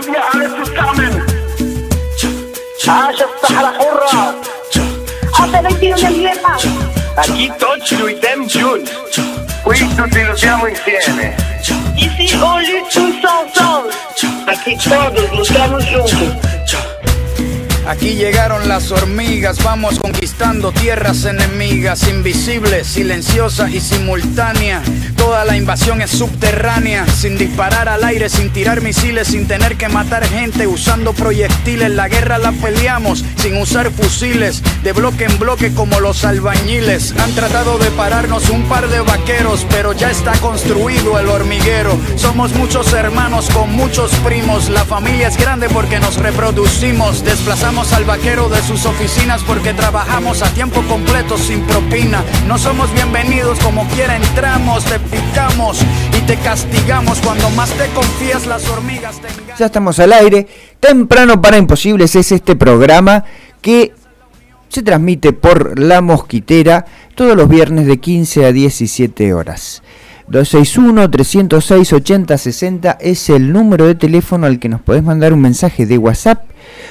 wir alle zusammen. الصحراء حرة. Hasta 21 vieja. Aquí tutti lottiamo juntos. Qui tutti lottiamo insieme. Ici on lutte tous ensemble. Aquí todos luchamos juntos. Aquí llegaron las hormigas, vamos conquistando tierras enemigas, invisibles, silenciosas y simultáneas. Toda la invasión es subterránea, sin disparar al aire, sin tirar misiles, sin tener que matar gente, usando proyectiles. La guerra la peleamos sin usar fusiles, de bloque en bloque como los albañiles. Han tratado de pararnos un par de vaqueros, pero ya está construido el hormiguero. Somos muchos hermanos con muchos primos, la familia es grande porque nos reproducimos. Desplazamos al vaquero de sus oficinas porque trabajamos a tiempo completo sin propina. No somos bienvenidos, como quiera entramos, te picamos y te castigamos. Cuando más te confías las hormigas te engañan. Ya estamos al aire. Temprano para Imposibles es este programa que se transmite por La Mosquitera todos los viernes de 15 a 17 horas. 261-306-8060 es el número de teléfono al que nos podés mandar un mensaje de WhatsApp.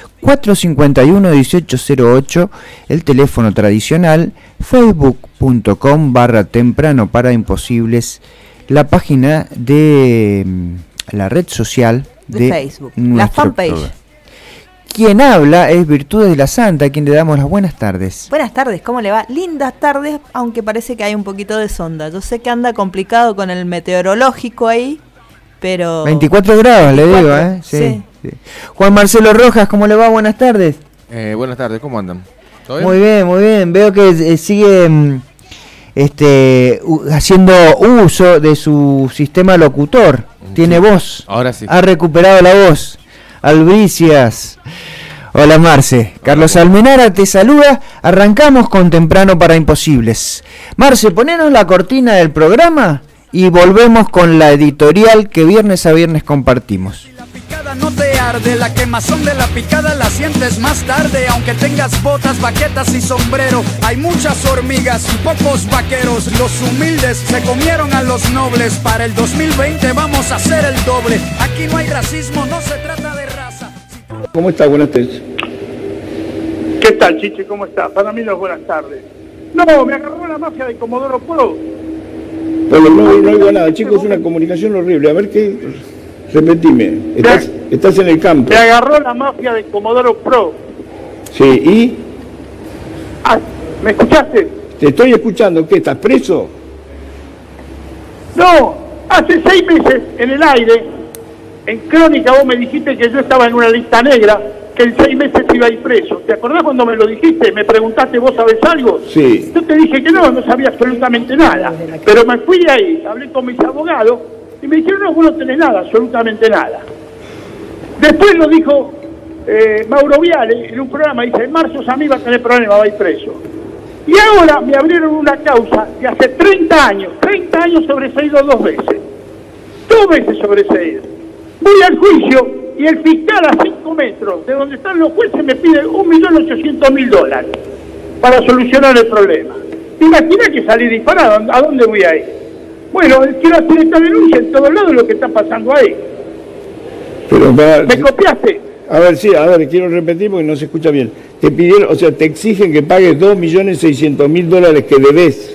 451-1808, el teléfono tradicional. Facebook.com/temprano para imposibles, la página de la red social de Facebook, la fanpage. Quien habla es Virtudes de la Santa, a quien le damos las buenas tardes. Buenas tardes, ¿cómo le va? Lindas tardes, aunque parece que hay un poquito de sonda. Yo sé que anda complicado con el meteorológico ahí, pero... 24 grados, 24, le digo, ¿eh? Sí. Sí. Juan Marcelo Rojas, ¿cómo le va? Buenas tardes. Buenas tardes, ¿cómo andan? ¿Todo bien? Muy bien, muy bien. Veo que sigue haciendo uso de su sistema locutor. Tiene voz. Ahora sí. Ha recuperado la voz. Albricias. Hola Marce. Carlos Almenara te saluda. Arrancamos con Temprano para Imposibles. Marce, ponenos la cortina del programa y volvemos con la editorial que viernes a viernes compartimos. No te arde, la quemazón de la picada la sientes más tarde. Aunque tengas botas, baquetas y sombrero, hay muchas hormigas y pocos vaqueros. Los humildes se comieron a los nobles. Para el 2020 vamos a hacer el doble. Aquí no hay racismo, no se trata de raza. ¿Cómo está? Buenas tardes. ¿Qué tal, Chiche? ¿Cómo está? Para mí no es buenas tardes. No, me agarró la mafia de Comodoro Pro. Bueno, no digo nada, chicos, es una comunicación horrible. A ver qué... Repetime, estás en el campo. Me agarró la mafia de Comodoro Pro. Sí, ¿y? Ah, ¿me escuchaste? Te estoy escuchando, ¿qué? ¿Estás preso? No, hace 6 meses en el aire, en Crónica vos me dijiste que yo estaba en una lista negra, que en 6 meses iba a ir preso. ¿Te acordás cuando me lo dijiste? Me preguntaste, ¿vos sabés algo? Sí. Yo te dije que no sabía absolutamente nada. Pero me fui de ahí, hablé con mis abogados, y me dijeron, no, vos no tenés nada, absolutamente nada. Después lo dijo Mauro Viale en un programa, dice, en marzo Sammy va a tener problemas, va a ir preso. Y ahora me abrieron una causa de hace 30 años sobreseído 2 veces. 2 veces sobreseído. Voy al juicio y el fiscal a 5 metros de donde están los jueces me pide $1.800.000 para solucionar el problema. Imagina que salí disparado, ¿a dónde voy a ir? Bueno, quiero hacer esta denuncia en todos lados de lo que está pasando ahí. Pero ¿Me copiaste? A ver, quiero repetir porque no se escucha bien. Te pidieron, o sea, te exigen que pagues $2.600.000 que debes.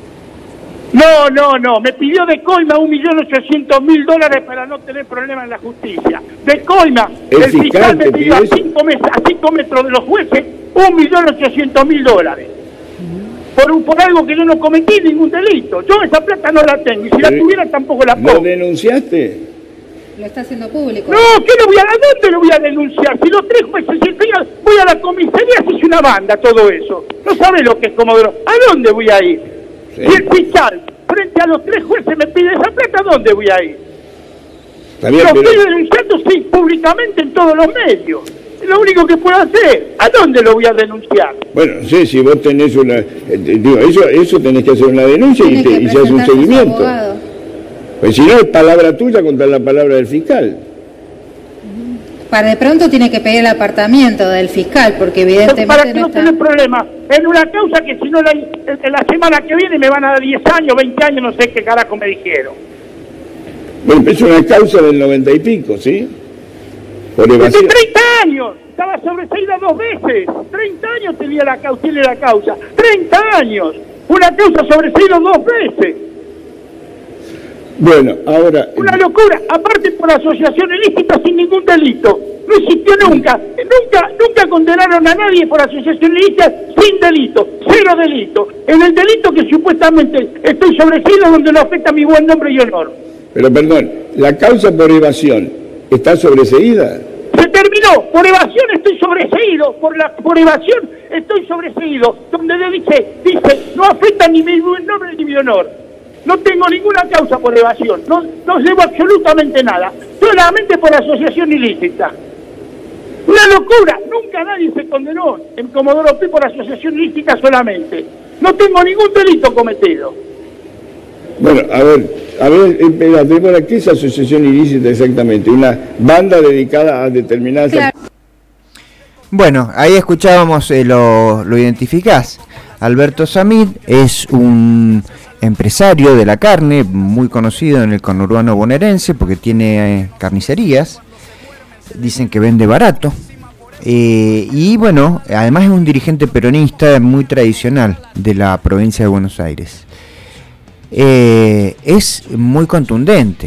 No, me pidió de coima $1.800.000 para no tener problemas en la justicia. De coima, el fiscal me pidió a 5 metros de los jueces $1.800.000. Por algo que yo no cometí ningún delito. Yo esa plata no la tengo y si la tuviera tampoco la pongo. ¿Lo denunciaste? Lo está haciendo público. No, ¿qué lo voy a dónde lo voy a denunciar? Si los 3 jueces, voy a la comisaría, se hizo una banda todo eso. No sabe lo que es Comodoro. ¿A dónde voy a ir? Sí. Si el fiscal frente a los 3 jueces me pide esa plata, ¿a dónde voy a ir? Está bien, lo estoy denunciando, sí, públicamente en todos los medios. Es lo único que puedo hacer. ¿A dónde lo voy a denunciar? Bueno, sí, si vos tenés una... eso tenés que hacer una denuncia y se hace un seguimiento. Pues si no, es palabra tuya contra la palabra del fiscal. Para de pronto tiene que pedir el apartamiento del fiscal, porque evidentemente para que no está... tener problemas. En una causa que si no la semana que viene me van a dar 10 años, 20 años, no sé qué carajo me dijeron. Bueno, es una causa del 90 y pico, ¿sí? por evasión. Desde 30 años, estaba sobreseída 2 veces. 30 años tenía la causa, tiene la causa. 30 años. Una causa sobreseída 2 veces. Bueno, ahora... Una locura. Aparte por asociación ilícita sin ningún delito. No existió nunca. Nunca condenaron a nadie por asociación ilícita sin delito. 0 delito. En el delito que supuestamente estoy sobreseído donde no afecta mi buen nombre y honor. Pero perdón, la causa por evasión está sobreseída. Se terminó. Por evasión estoy sobreseído. Por evasión estoy sobreseído. Donde dice, no afecta ni mi buen nombre ni mi honor. No tengo ninguna causa por evasión. No debo absolutamente nada. Solamente por asociación ilícita. Una locura. Nunca nadie se condenó en Comodoro Pi por asociación ilícita solamente. No tengo ningún delito cometido. Bueno, a ver, espérate, ¿qué es asociación ilícita exactamente? Una banda dedicada a determinadas... Claro. Bueno, ahí escuchábamos, lo identificás. Alberto Samit es un empresario de la carne, muy conocido en el conurbano bonaerense porque tiene carnicerías. Dicen que vende barato. Y bueno, además es un dirigente peronista muy tradicional de la provincia de Buenos Aires. Es muy contundente.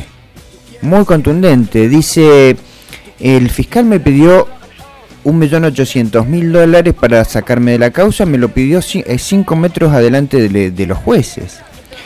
Dice, el fiscal me pidió $1.800.000 para sacarme de la causa, me lo pidió 5 metros adelante de los jueces.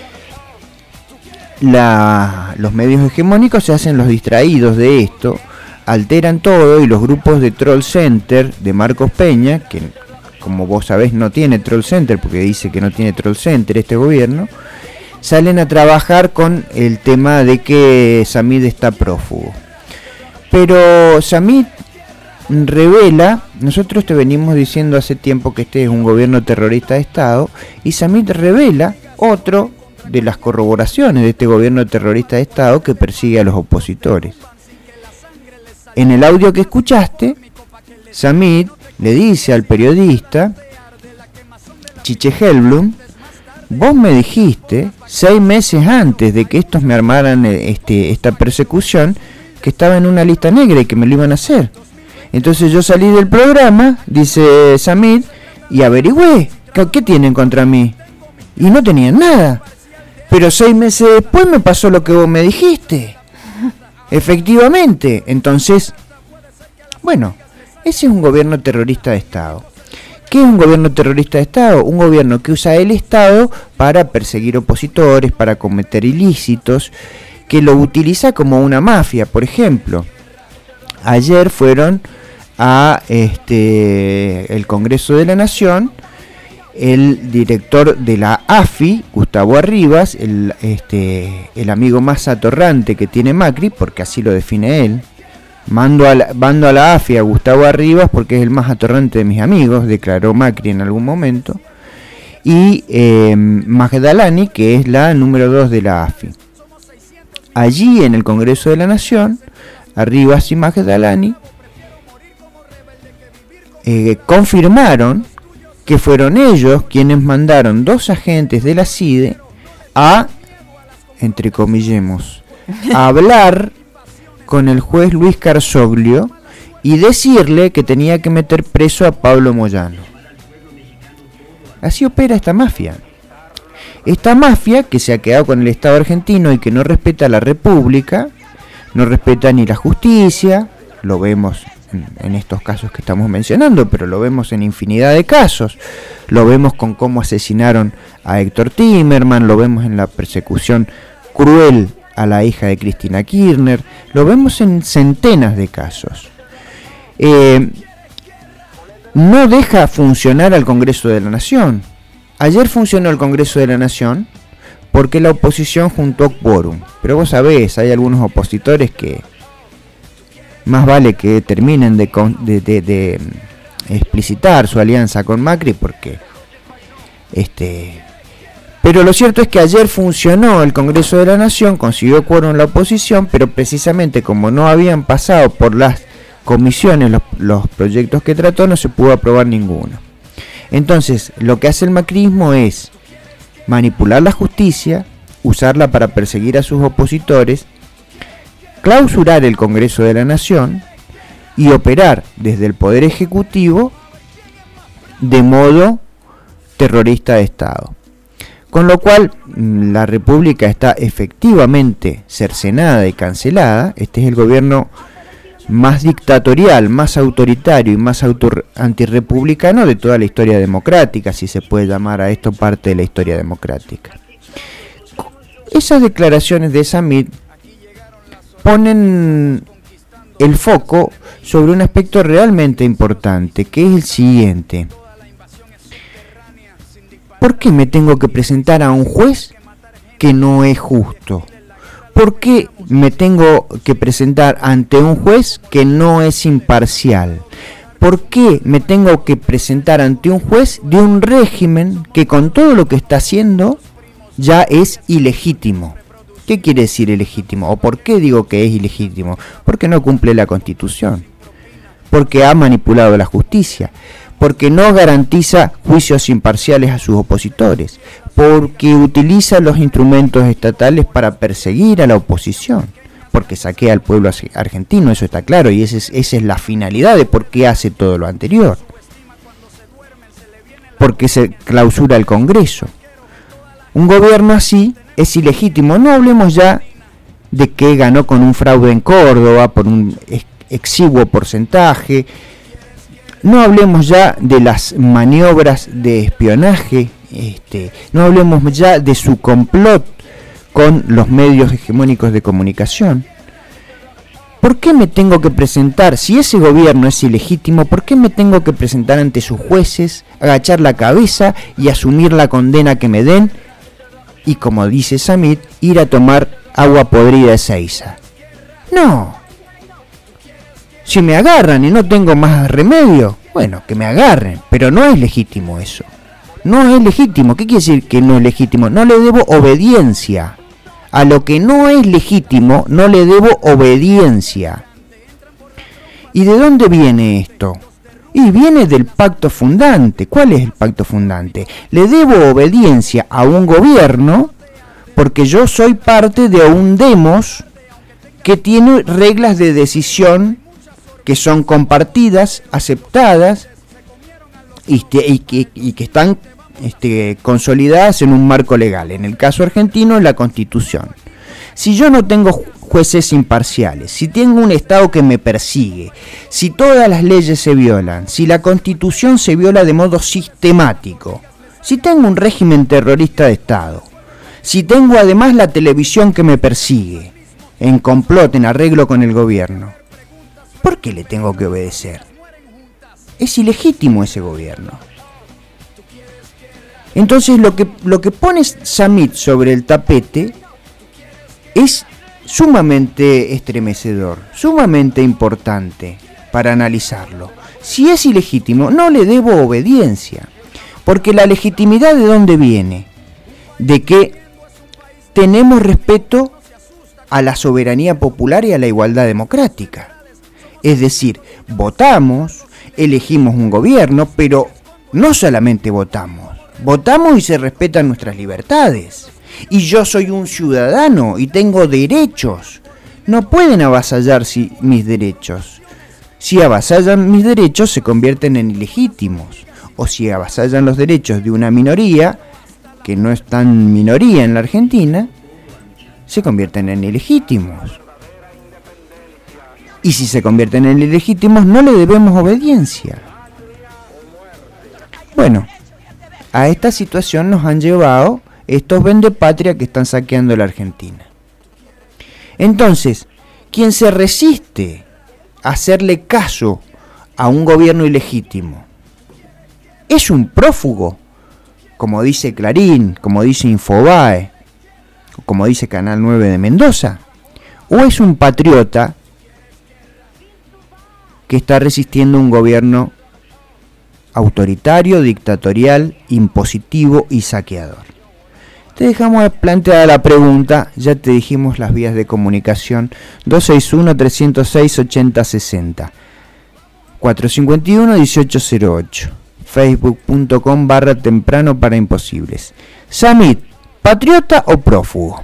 Los medios hegemónicos se hacen los distraídos de esto, alteran todo, y los grupos de Troll Center de Marcos Peña, que como vos sabés no tiene Troll Center porque dice que no tiene Troll Center este gobierno, salen a trabajar con el tema de que Samit está prófugo. Pero Samit revela, nosotros te venimos diciendo hace tiempo que este es un gobierno terrorista de Estado, y Samit revela otro de las corroboraciones de este gobierno terrorista de Estado que persigue a los opositores. En el audio que escuchaste, Samit le dice al periodista Chiche Helblum: vos me dijiste 6 meses antes de que estos me armaran esta persecución que estaba en una lista negra y que me lo iban a hacer. Entonces yo salí del programa, dice Samit, y averigüé qué tienen contra mí. Y no tenían nada. Pero 6 meses después me pasó lo que vos me dijiste. Efectivamente. Entonces, bueno, ese es un gobierno terrorista de Estado. ¿Qué es un gobierno terrorista de Estado? Un gobierno que usa el Estado para perseguir opositores, para cometer ilícitos, que lo utiliza como una mafia. Por ejemplo, ayer fueron a el Congreso de la Nación el director de la AFI, Gustavo Arribas, el amigo más atorrante que tiene Macri, porque así lo define él. Mando a la AFI a Gustavo Arribas porque es el más atorrante de mis amigos, declaró Macri en algún momento. Y Magdalani, que es la número 2 de la AFI. Allí en el Congreso de la Nación, Arribas y Magdalani confirmaron que fueron ellos quienes mandaron 2 agentes de la CIDE a, entrecomillemos, a hablar con el juez Luis Carzoglio y decirle que tenía que meter preso a Pablo Moyano. Así opera esta mafia. Esta mafia que se ha quedado con el Estado argentino y que no respeta la República, no respeta ni la justicia, lo vemos en estos casos que estamos mencionando, pero lo vemos en infinidad de casos. Lo vemos con cómo asesinaron a Héctor Timerman, lo vemos en la persecución cruel a la hija de Cristina Kirchner, lo vemos en centenas de casos. No deja funcionar al Congreso de la Nación. Ayer funcionó el Congreso de la Nación porque la oposición juntó quórum, pero vos sabés, hay algunos opositores que más vale que terminen de explicitar su alianza con Macri porque pero lo cierto es que ayer funcionó el Congreso de la Nación, consiguió quórum la oposición, pero precisamente como no habían pasado por las comisiones los proyectos que trató, no se pudo aprobar ninguno. Entonces, lo que hace el macrismo es manipular la justicia, usarla para perseguir a sus opositores, clausurar el Congreso de la Nación y operar desde el Poder Ejecutivo de modo terrorista de Estado. Con lo cual, la República está efectivamente cercenada y cancelada. Este es el gobierno más dictatorial, más autoritario y más antirrepublicano de toda la historia democrática, si se puede llamar a esto parte de la historia democrática. Esas declaraciones de Samit ponen el foco sobre un aspecto realmente importante, que es el siguiente. ¿Por qué me tengo que presentar a un juez que no es justo? ¿Por qué me tengo que presentar ante un juez que no es imparcial? ¿Por qué me tengo que presentar ante un juez de un régimen que con todo lo que está haciendo ya es ilegítimo? ¿Qué quiere decir ilegítimo? ¿O por qué digo que es ilegítimo? Porque no cumple la Constitución, porque ha manipulado la justicia, porque no garantiza juicios imparciales a sus opositores, porque utiliza los instrumentos estatales para perseguir a la oposición, porque saquea al pueblo argentino, eso está claro, y esa es la finalidad de por qué hace todo lo anterior. Porque se clausura el Congreso. Un gobierno así es ilegítimo. No hablemos ya de que ganó con un fraude en Córdoba por un exiguo porcentaje. No hablemos ya de las maniobras de espionaje. No hablemos ya de su complot con los medios hegemónicos de comunicación. ¿Por qué me tengo que presentar? Si ese gobierno es ilegítimo, ¿por qué me tengo que presentar ante sus jueces, agachar la cabeza y asumir la condena que me den? Y como dice Samit, ir a tomar agua podrida de Seiza. No. Si me agarran y no tengo más remedio, bueno, que me agarren, pero no es legítimo eso. No es legítimo. ¿Qué quiere decir que no es legítimo? No le debo obediencia. A lo que no es legítimo, no le debo obediencia. ¿Y de dónde viene esto? Y viene del pacto fundante. ¿Cuál es el pacto fundante? Le debo obediencia a un gobierno porque yo soy parte de un demos que tiene reglas de decisión que son compartidas, aceptadas y que están consolidadas en un marco legal. En el caso argentino, la Constitución. Si yo no tengo jueces imparciales, si tengo un Estado que me persigue, si todas las leyes se violan, si la Constitución se viola de modo sistemático, si tengo un régimen terrorista de Estado, si tengo además la televisión que me persigue, en complot, en arreglo con el gobierno, ¿por qué le tengo que obedecer? Es ilegítimo ese gobierno. Entonces lo que pone Samit sobre el tapete es sumamente estremecedor, sumamente importante para analizarlo. Si es ilegítimo, no le debo obediencia, porque la legitimidad ¿de dónde viene? De que tenemos respeto a la soberanía popular y a la igualdad democrática. Es decir, votamos, elegimos un gobierno, pero no solamente votamos y se respetan nuestras libertades. Y yo soy un ciudadano y tengo derechos. No pueden avasallar mis derechos. Si avasallan mis derechos se convierten en ilegítimos. O si avasallan los derechos de una minoría, que no es tan minoría en la Argentina, se convierten en ilegítimos. Y si se convierten en ilegítimos, no le debemos obediencia. Bueno, a esta situación nos han llevado estos vendepatria que están saqueando la Argentina. Entonces, quien se resiste a hacerle caso a un gobierno ilegítimo, ¿es un prófugo? Como dice Clarín, como dice Infobae, como dice Canal 9 de Mendoza, ¿o es un patriota que está resistiendo un gobierno autoritario, dictatorial, impositivo y saqueador? Te dejamos planteada la pregunta, ya te dijimos las vías de comunicación, 261-306-8060, 451-1808, facebook.com/temprano para imposibles. Samit, ¿patriota o prófugo?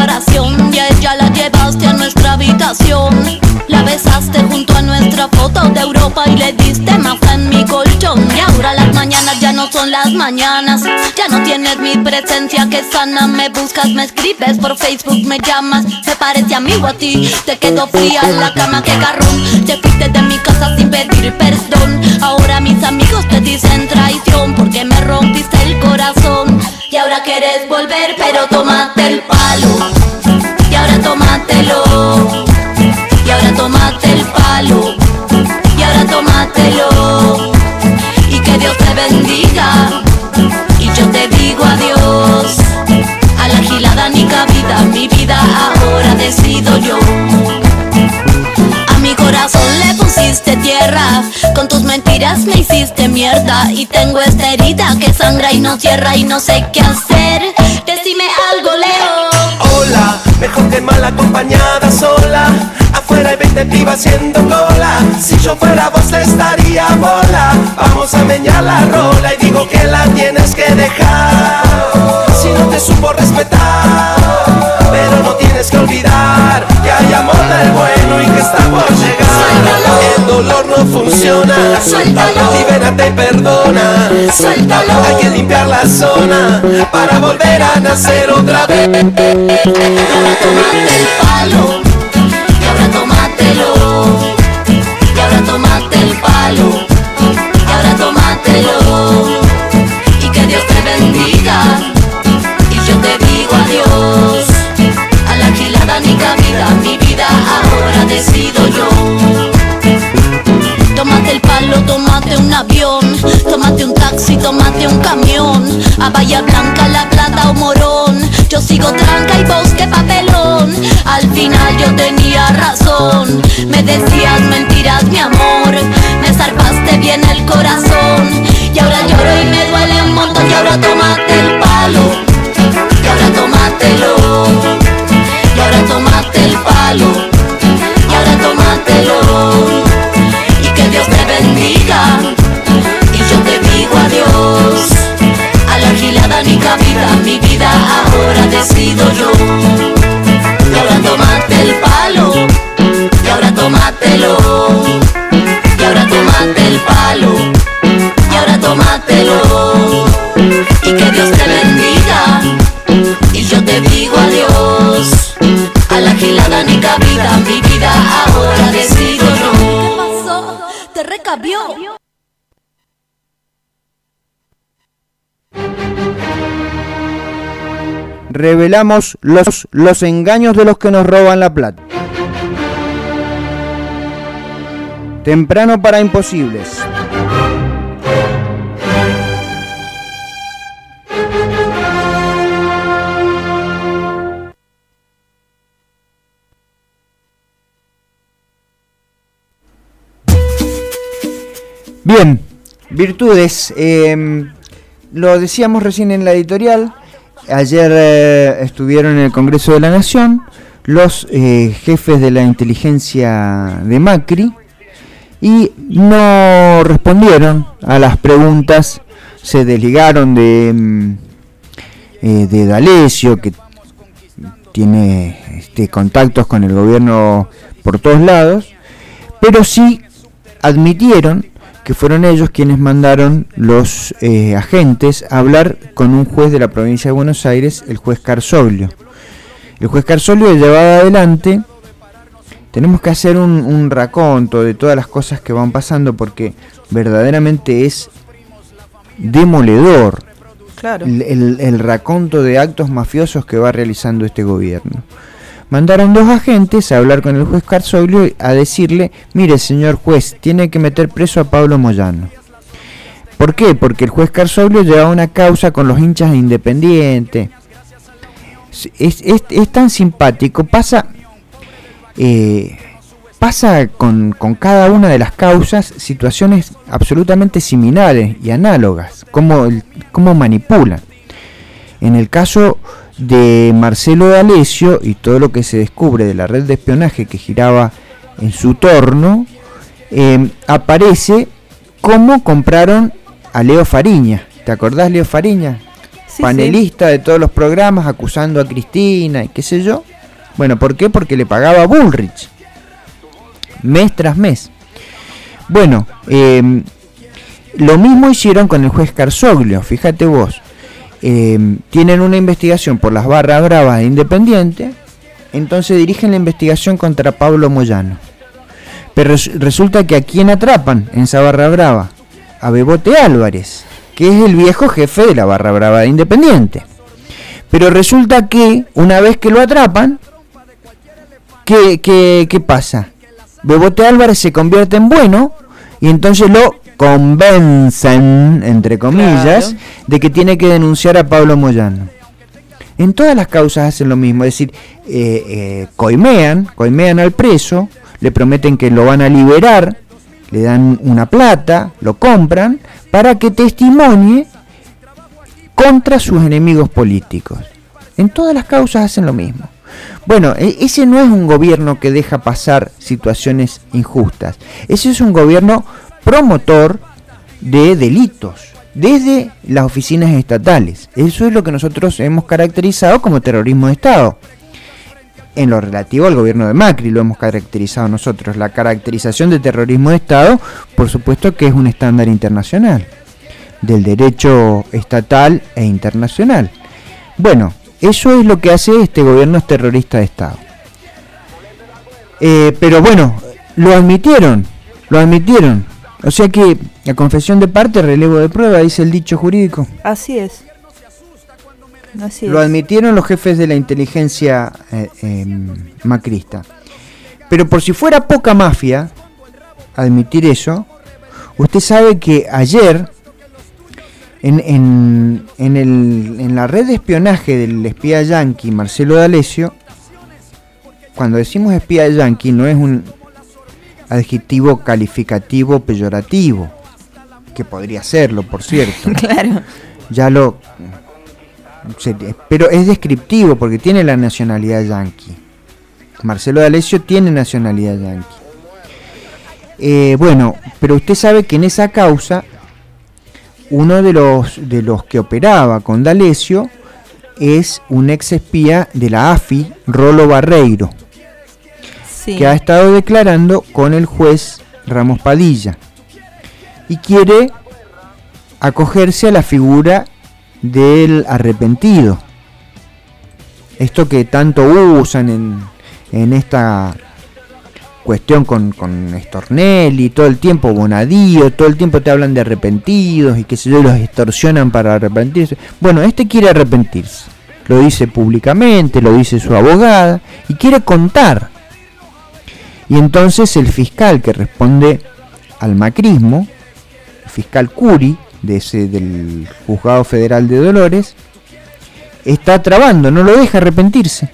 comparación. Y a ella la llevaste a nuestra habitación. La besaste junto a nuestra foto de Europa y le diste más en mi colchón. Y ahora las mañanas ya no son las mañanas. Ya no tienes mi presencia que sana. Me buscas, me escribes por Facebook, me llamas. Me parece amigo a ti, te quedó fría en la cama, que garrón. Te fuiste de mi casa sin pedir perdón. Ahora mis amigos te dicen traición porque me rompiste el corazón. Y ahora quieres volver pero tómate el palo. Y ahora tómatelo. Y ahora tómate el palo. Y ahora tómatelo. Y que Dios te bendiga. Y yo te digo adiós. A la gilada ni cabida, mi vida ahora decido yo. A mi corazón le pusiste tierra, con tus mentiras me hiciste mierda. Y tengo esta herida que sangra y no cierra y no sé qué hacer. Decime algo, Leo. Hola, mejor que mal acompañada sola. Afuera hay 20 pibas haciendo cola. Si yo fuera vos le estaría bola. Vamos a meñar la rola y digo que la tienes que dejar. Si no te supo respetar, pero no tienes que olvidar que hay amor del bueno y que está por llegar. Suéltalo. El dolor no funciona. Suéltalo. Libérate y perdona. Suéltalo. Hay que limpiar la zona para volver a nacer otra vez. Y ahora tómate el palo. Y ahora tómatelo. Y ahora tómate el palo. Y ahora tómatelo. Y que Dios te bendiga. Y yo te digo adiós. A la gilada ni cabida, mi vida ahora decido yo. Tómate el palo, tómate un avión, tómate un taxi, tómate un camión. A Bahía Blanca, La Plata o Morón. Yo sigo tranca y vos qué papelón. Al final yo tenía razón. Me decías mentiras, mi amor. Me zarpaste bien el corazón. Y ahora lloro y me duele un montón. Y ahora tómate el palo. Y ahora tómatelo. Y ahora tómate el palo. Y ahora tómatelo. Y que Dios te bendiga. Y yo te digo adiós. A la gilada ni cabida, mi vida ahora decido yo. Y ahora tómate el palo. Y ahora tómatelo. Y ahora tómate el palo. Y ahora tómatelo. Y que Dios te bendiga. Y yo te digo adiós. A la gilada ni cabida, mi vida ahora decido yo. ¿Qué pasó? Te recabió. Revelamos los engaños de los que nos roban la plata. Temprano para imposibles. Bien, virtudes. Lo decíamos recién en la editorial. Ayer estuvieron en el Congreso de la Nación los jefes de la inteligencia de Macri y no respondieron a las preguntas. Se desligaron de D'Alessio, que tiene contactos con el gobierno por todos lados, pero sí admitieron que fueron ellos quienes mandaron los agentes a hablar con un juez de la provincia de Buenos Aires, el juez Carzoglio. El juez Carzoglio llevaba adelante, tenemos que hacer un raconto de todas las cosas que van pasando porque verdaderamente es demoledor. Claro. El raconto de actos mafiosos que va realizando este gobierno. Mandaron dos agentes a hablar con el juez Carzoglio a decirle: mire, señor juez, tiene que meter preso a Pablo Moyano. ¿Por qué? Porque el juez Carzoglio llevaba una causa con los hinchas de Independiente. Es tan simpático, pasa con cada una de las causas situaciones absolutamente similares y análogas, cómo manipulan. En el caso de Marcelo D'Alessio y todo lo que se descubre de la red de espionaje que giraba en su torno, aparece cómo compraron a Leo Fariña. ¿Te acordás, Leo Fariña? panelista de todos los programas acusando a Cristina y qué sé yo. Bueno, ¿por qué? Porque le pagaba a Bullrich mes tras mes. Bueno, lo mismo hicieron con el juez Carzoglio, fíjate vos. Tienen una investigación por las barras bravas de Independiente, entonces dirigen la investigación contra Pablo Moyano. Pero resulta que a quién atrapan en esa barra brava, a Bebote Álvarez, que es el viejo jefe de la barra brava de Independiente. Pero resulta que una vez que lo atrapan, ¿qué pasa? Bebote Álvarez se convierte en bueno y entonces lo convencen, entre comillas, de que tiene que denunciar a Pablo Moyano. En todas las causas hacen lo mismo, es decir, coimean al preso, le prometen que lo van a liberar, le dan una plata, lo compran, para que testimonie contra sus enemigos políticos. En todas las causas hacen lo mismo. Bueno, ese no es un gobierno que deja pasar situaciones injustas. Ese es un gobierno promotor de delitos desde las oficinas estatales. Eso es lo que nosotros hemos caracterizado como terrorismo de Estado. En lo relativo al gobierno de Macri lo hemos caracterizado nosotros. La caracterización de terrorismo de Estado, por supuesto que es un estándar internacional del derecho estatal e internacional. Bueno, eso es lo que hace este gobierno terrorista de Estado. Pero bueno, lo admitieron. O sea que la confesión de parte, relevo de prueba, dice el dicho jurídico. Así es. Lo admitieron los jefes de la inteligencia macrista. Pero por si fuera poca mafia admitir eso, usted sabe que ayer en la red de espionaje del espía yanqui Marcelo D'Alessio, cuando decimos espía yanqui no es un adjetivo calificativo peyorativo, que podría serlo, por cierto. Claro. Pero es descriptivo porque tiene la nacionalidad yanqui. Marcelo D'Alessio tiene nacionalidad yanqui. Bueno, pero usted sabe que en esa causa uno de los que operaba con D'Alessio es un ex espía de la AFI, Rolo Barreiro, que ha estado declarando con el juez Ramos Padilla y quiere acogerse a la figura del arrepentido. Esto que tanto usan en esta cuestión con Stornelli, todo el tiempo Bonadío, todo el tiempo te hablan de arrepentidos y que se los extorsionan para arrepentirse. Bueno, este quiere arrepentirse, lo dice públicamente, lo dice su abogada y quiere contar. Y entonces el fiscal que responde al macrismo, el fiscal Curi, del Juzgado Federal de Dolores, está trabando, no lo deja arrepentirse.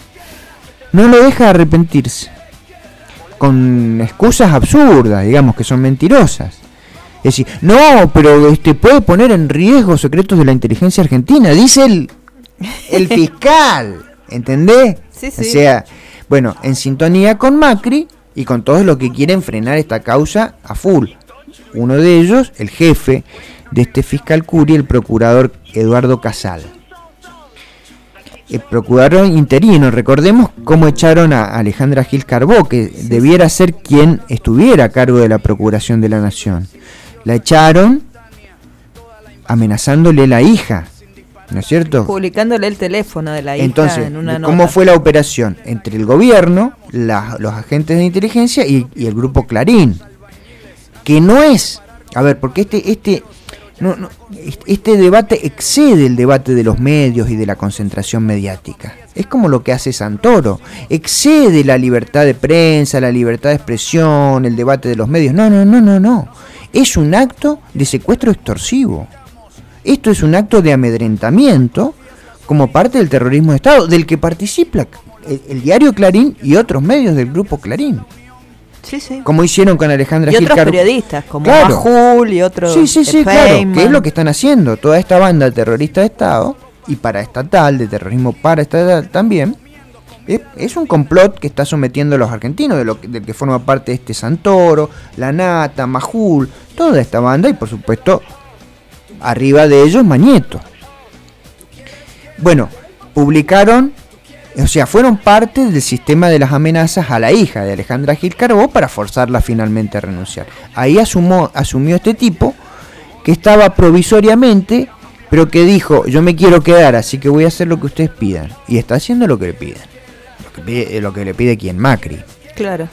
Con excusas absurdas, digamos, que son mentirosas. Es decir, no, pero puede poner en riesgo secretos de la inteligencia argentina, dice el fiscal, ¿entendés? Sí. O sea, bueno, en sintonía con Macri y con todos los que quieren frenar esta causa a full. Uno de ellos, el jefe de este fiscal Curi, el procurador Eduardo Casal. El procurador interino, recordemos cómo echaron a Alejandra Gil Carbó, que debiera ser quien estuviera a cargo de la Procuración de la Nación. La echaron amenazándole la hija, ¿no es cierto? Publicándole el teléfono de la hija. Entonces, en una ¿cómo nota fue la operación? Entre el gobierno, los agentes de inteligencia y el grupo Clarín. Que no es... A ver, porque este debate excede el debate de los medios y de la concentración mediática. Es como lo que hace Santoro. Excede la libertad de prensa, la libertad de expresión, el debate de los medios. No. Es un acto de secuestro extorsivo. Esto es un acto de amedrentamiento como parte del terrorismo de Estado, del que participa el diario Clarín y otros medios del grupo Clarín. Sí. Como hicieron con Alejandra Gil Carbó. Y otros periodistas, como Majul y otros. Sí, claro, que es lo que están haciendo. Toda esta banda terrorista de Estado y paraestatal, de terrorismo paraestatal también, es un complot que está sometiendo a los argentinos, del que forma parte Santoro, La Nata, Majul, toda esta banda y por supuesto arriba de ellos Mañeto. Bueno, publicaron, o sea, fueron parte del sistema de las amenazas a la hija de Alejandra Gil Carbó para forzarla finalmente a renunciar. Ahí asumió este tipo que estaba provisoriamente, pero que dijo, yo me quiero quedar, así que voy a hacer lo que ustedes pidan. Y está haciendo lo que le piden. Lo que le pide quien, Macri. Claro.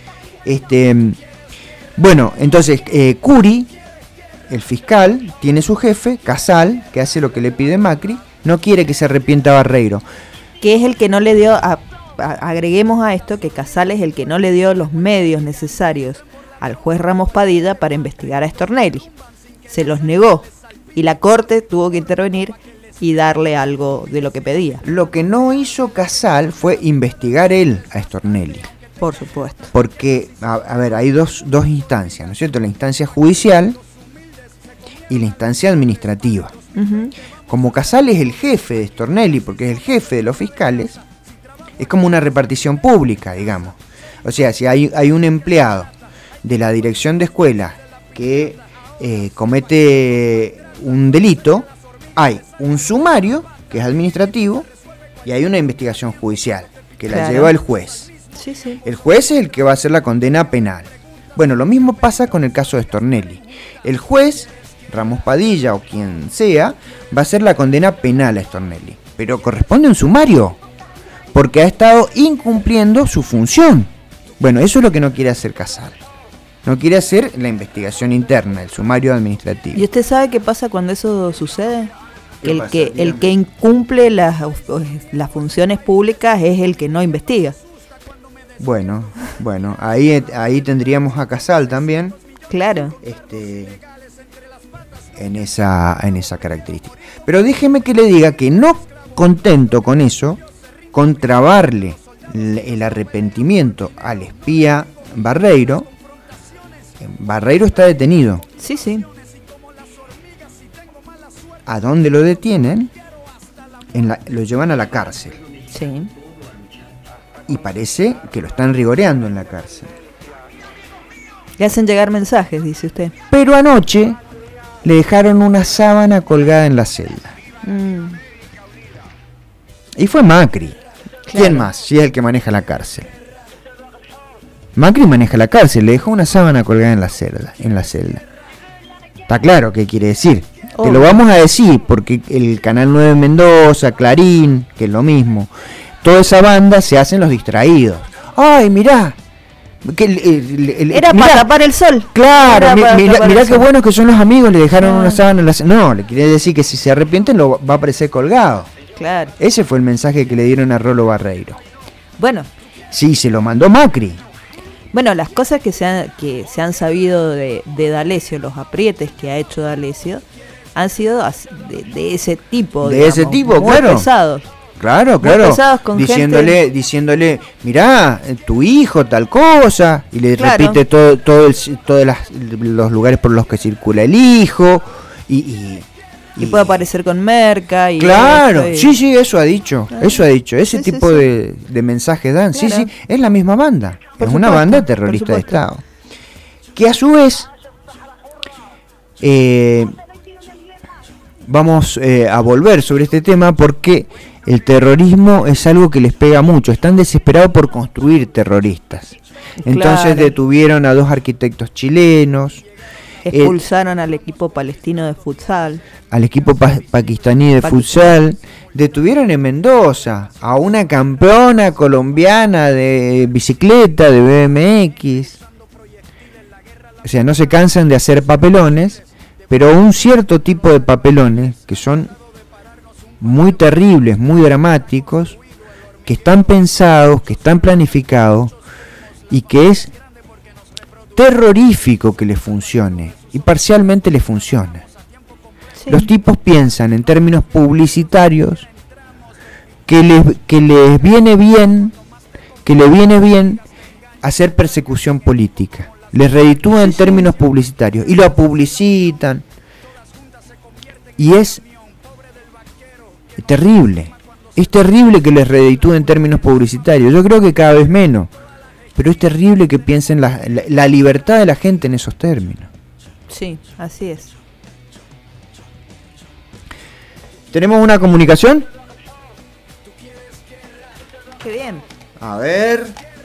Bueno, entonces Curi, el fiscal, tiene su jefe, Casal, que hace lo que le pide Macri, no quiere que se arrepienta Barreiro. Que es el que no le dio, agreguemos a esto, que Casal es el que no le dio los medios necesarios al juez Ramos Padilla para investigar a Stornelli. Se los negó y la corte tuvo que intervenir y darle algo de lo que pedía. Lo que no hizo Casal fue investigar él a Stornelli. Por supuesto. Porque, a ver, hay dos instancias, ¿no es cierto? La instancia judicial y la instancia administrativa. Uh-huh. Como Casal es el jefe de Stornelli, porque es el jefe de los fiscales, es como una repartición pública, digamos. O sea, si hay un empleado de la dirección de escuela que comete un delito, hay un sumario, que es administrativo, y hay una investigación judicial, que la lleva el juez. Sí, sí. El juez es el que va a hacer la condena penal. Bueno, lo mismo pasa con el caso de Stornelli. El juez, Ramos Padilla o quien sea, va a hacer la condena penal a Stornelli. Pero corresponde a un sumario, porque ha estado incumpliendo su función. Bueno, eso es lo que no quiere hacer Casal. No quiere hacer la investigación interna, el sumario administrativo. ¿Y usted sabe qué pasa cuando eso sucede? ¿Qué El que incumple las funciones públicas es el que no investiga. Bueno, ahí tendríamos a Casal también. Claro. En esa característica. Pero déjeme que le diga que no contento con eso, con trabarle el arrepentimiento al espía Barreiro está detenido. Sí, sí. ¿A dónde lo detienen? Lo llevan a la cárcel. Sí. Y parece que lo están rigoreando en la cárcel. Le hacen llegar mensajes, dice usted. Pero anoche le dejaron una sábana colgada en la celda. Y fue Macri. Claro. ¿Quién más? Si es el que maneja la cárcel. Macri maneja la cárcel, le dejó una sábana colgada en la celda. Está claro qué quiere decir. Te lo vamos a decir, porque el Canal 9 Mendoza, Clarín, que es lo mismo, toda esa banda se hacen los distraídos. ¡Ay, mirá! Era para tapar el sol. Claro, mirá qué buenos que son los amigos, le dejaron una sábana en la celda. No, le quiere decir que si se arrepienten lo va a aparecer colgado. Claro. Ese fue el mensaje que le dieron a Rolo Barreiro. Bueno. Sí, se lo mandó Macri. Bueno, las cosas que se han sabido de D'Alessio, los aprietes que ha hecho D'Alessio, han sido de ese tipo. De ese tipo, muy claro. Pesados. Claro. Diciéndole, mirá, tu hijo tal cosa, y le repite todos los lugares por los que circula el hijo, y puede aparecer con merca. Claro, sí, eso ha dicho. Ese tipo de mensajes dan. Claro. Sí, es la misma banda. Es una banda terrorista de Estado. Que a su vez, vamos a volver sobre este tema porque el terrorismo es algo que les pega mucho. Están desesperados por construir terroristas. Entonces detuvieron a 2 arquitectos chilenos. Expulsaron al equipo palestino de futsal. Al equipo pakistaní de futsal. Detuvieron en Mendoza a una campeona colombiana de bicicleta, de BMX. O sea, no se cansan de hacer papelones, pero un cierto tipo de papelones que son muy terribles, muy dramáticos, que están pensados, que están planificados y que es terrorífico que les funcione, y parcialmente les funciona. Sí. Los tipos piensan en términos publicitarios que les viene bien hacer persecución política. Les reditúa en términos publicitarios y lo publicitan. Y es terrible. Es terrible que les reditúe en términos publicitarios. Yo creo que cada vez menos. Pero es terrible que piensen la libertad de la gente en esos términos. Sí, así es. ¿Tenemos una comunicación? Qué bien. A ver.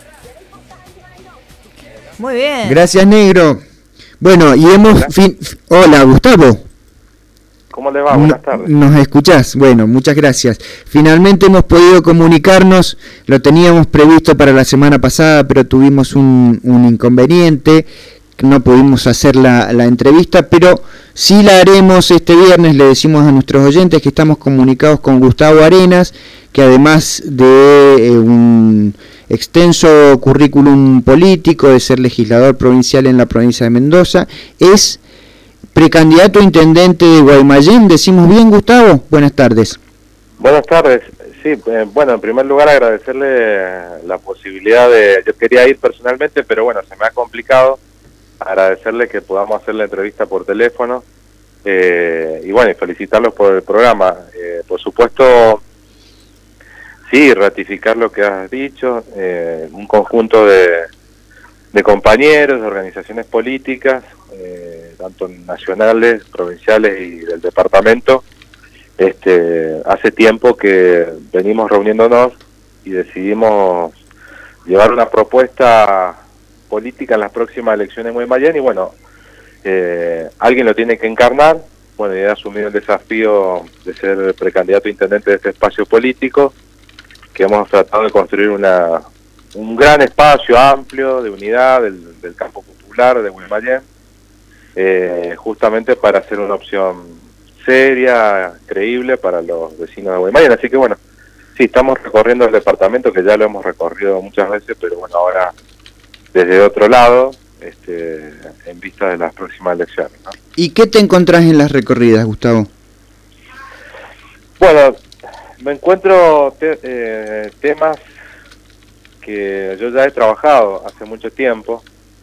Muy bien. Gracias, negro. Bueno, y hemos... Hola, Gustavo. ¿Cómo le va? Buenas tardes. ¿Nos escuchás? Bueno, muchas gracias. Finalmente hemos podido comunicarnos, lo teníamos previsto para la semana pasada, pero tuvimos un inconveniente, no pudimos hacer la entrevista, pero sí la haremos este viernes. Le decimos a nuestros oyentes que estamos comunicados con Gustavo Arenas, que además de un extenso currículum político, de ser legislador provincial en la provincia de Mendoza, es precandidato a intendente de Guaymallén. ¿Decimos bien, Gustavo? Buenas tardes. Buenas tardes. Sí, bueno, en primer lugar agradecerle la posibilidad yo quería ir personalmente, pero bueno, se me ha complicado. Agradecerle que podamos hacer la entrevista por teléfono y bueno, y felicitarlos por el programa. Por supuesto, sí, ratificar lo que has dicho, un conjunto de compañeros, de organizaciones políticas, tanto nacionales, provinciales y del departamento. Hace tiempo que venimos reuniéndonos y decidimos llevar una propuesta política en las próximas elecciones en Guaymallén y bueno, alguien lo tiene que encarnar. Bueno, he asumido el desafío de ser precandidato a intendente de este espacio político, que hemos tratado de construir un gran espacio amplio de unidad del campo popular de Guaymallén, justamente para hacer una opción seria, creíble para los vecinos de Guaymallén. Así que bueno, sí, estamos recorriendo el departamento, que ya lo hemos recorrido muchas veces, pero bueno, ahora desde otro lado, en vista de las próximas elecciones, ¿no? ¿Y qué te encontrás en las recorridas, Gustavo? Bueno, me encuentro temas que yo ya he trabajado hace mucho tiempo.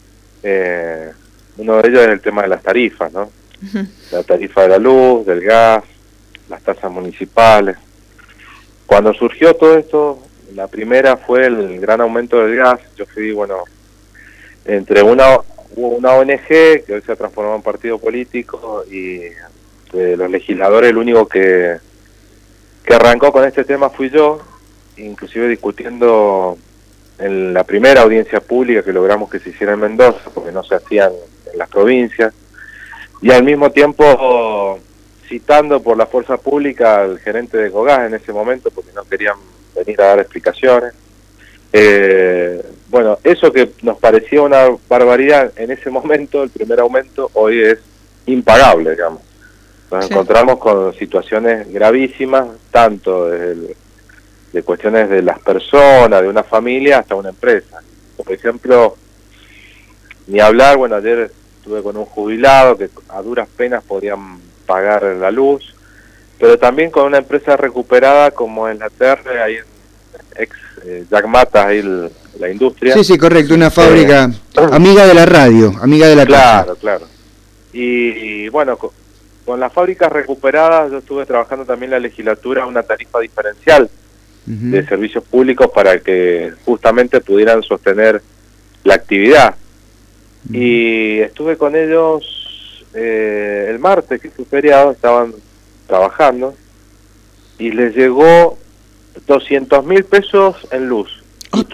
Uno de ellos es el tema de las tarifas, ¿no? La tarifa de la luz, del gas, las tasas municipales. Cuando surgió todo esto, la primera fue el gran aumento del gas. Yo fui, bueno, hubo una ONG que hoy se ha transformado en partido político y de los legisladores el único que arrancó con este tema fui yo, inclusive discutiendo en la primera audiencia pública que logramos que se hiciera en Mendoza, porque no se hacían en las provincias, y al mismo tiempo citando por la fuerza pública al gerente de Cogás en ese momento, porque no querían venir a dar explicaciones. Bueno, eso que nos parecía una barbaridad en ese momento, el primer aumento, hoy es impagable, digamos. Nos encontramos con situaciones gravísimas, tanto de cuestiones de las personas, de una familia, hasta una empresa. Por ejemplo, ni hablar, bueno, ayer estuve con un jubilado que a duras penas podían pagar la luz, pero también con una empresa recuperada como en la Terre, ahí en ex Jack Matas, ahí la industria. Sí, correcto, una fábrica amiga de la radio, amiga de la casa. Claro. Y bueno, con las fábricas recuperadas yo estuve trabajando también en la legislatura una tarifa diferencial de servicios públicos para que justamente pudieran sostener la actividad. Y estuve con ellos el martes, que fue feriado, estaban trabajando y les llegó 200.000 pesos en luz y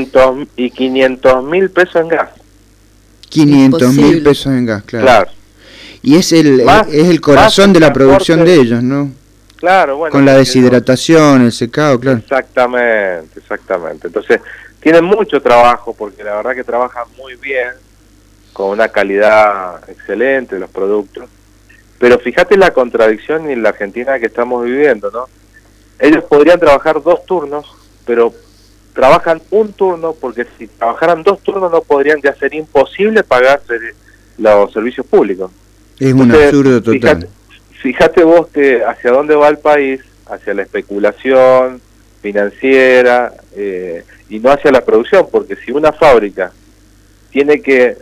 500.000 pesos en gas. 500.000 pesos en gas, claro. Y es el corazón de la producción de ellos, ¿no? Claro, bueno. Con la deshidratación, el secado, claro. Exactamente. Entonces, tienen mucho trabajo, porque la verdad que trabajan muy bien, con una calidad excelente los productos. Pero fíjate la contradicción en la Argentina que estamos viviendo, ¿no? Ellos podrían trabajar 2 turnos, pero trabajan un turno, porque si trabajaran 2 turnos no podrían, ya ser imposible pagar los servicios públicos. Es un absurdo total. Fíjate vos que hacia dónde va el país, hacia la especulación financiera y no hacia la producción, porque si una fábrica tiene que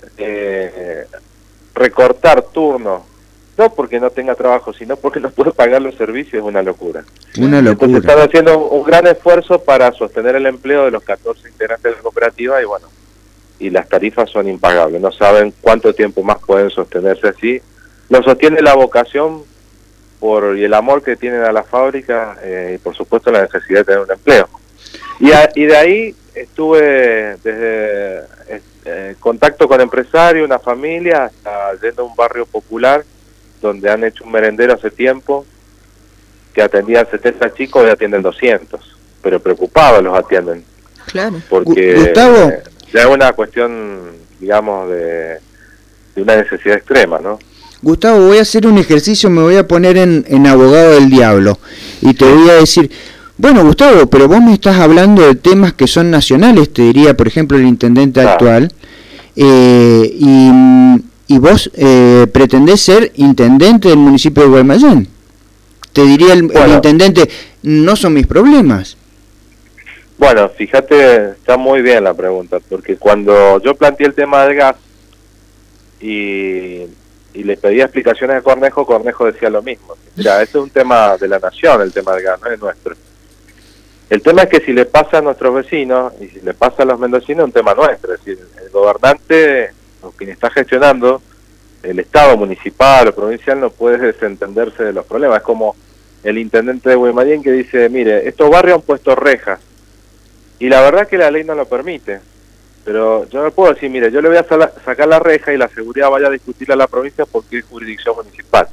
recortar turnos, no porque no tenga trabajo, sino porque no puede pagar los servicios, es una locura. Entonces están haciendo un gran esfuerzo para sostener el empleo de los 14 integrantes de la cooperativa y bueno, y las tarifas son impagables, no saben cuánto tiempo más pueden sostenerse así. Lo sostiene la vocación y el amor que tienen a la fábrica y por supuesto la necesidad de tener un empleo. Y de ahí estuve desde contacto con empresarios, una familia, hasta yendo a un barrio popular donde han hecho un merendero hace tiempo que atendían 70 chicos y atienden 200, pero preocupados los atienden. Claro. Porque Gustavo, ya es una cuestión, digamos, de una necesidad extrema, ¿no? Gustavo, voy a hacer un ejercicio, me voy a poner en abogado del diablo y te voy a decir, bueno, Gustavo, pero vos me estás hablando de temas que son nacionales, te diría, por ejemplo, el intendente actual, y vos pretendés ser intendente del municipio de Guaymallén. Te diría el intendente, no son mis problemas. Bueno, fíjate, está muy bien la pregunta, porque cuando yo planteé el tema del gas y le pedía explicaciones a Cornejo, Cornejo decía lo mismo. Mira, este es un tema de la nación, el tema del gas, no es nuestro. El tema es que si le pasa a nuestros vecinos y si le pasa a los mendocinos, es un tema nuestro. Es decir, el gobernante, o quien está gestionando, el Estado municipal o provincial, no puede desentenderse de los problemas. Es como el intendente de Guaymallén que dice, mire, estos barrios han puesto rejas y la verdad que la ley no lo permite. Pero yo no puedo decir, mire, yo le voy a sacar la reja y la seguridad vaya a discutirla a la provincia porque es jurisdicción municipal.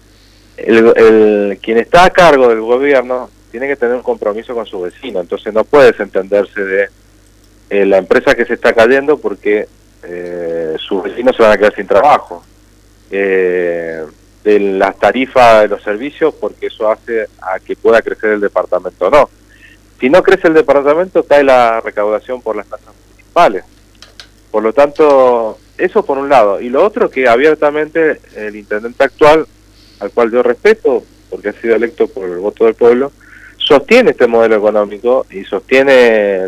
Quien está a cargo del gobierno tiene que tener un compromiso con su vecino, entonces no puede desentenderse de la empresa que se está cayendo porque sus vecinos se van a quedar sin trabajo, de las tarifas de los servicios porque eso hace a que pueda crecer el departamento. No, si no crece el departamento cae la recaudación por las tasas municipales. Por lo tanto, eso por un lado. Y lo otro que abiertamente el intendente actual, al cual yo respeto porque ha sido electo por el voto del pueblo, sostiene este modelo económico y sostiene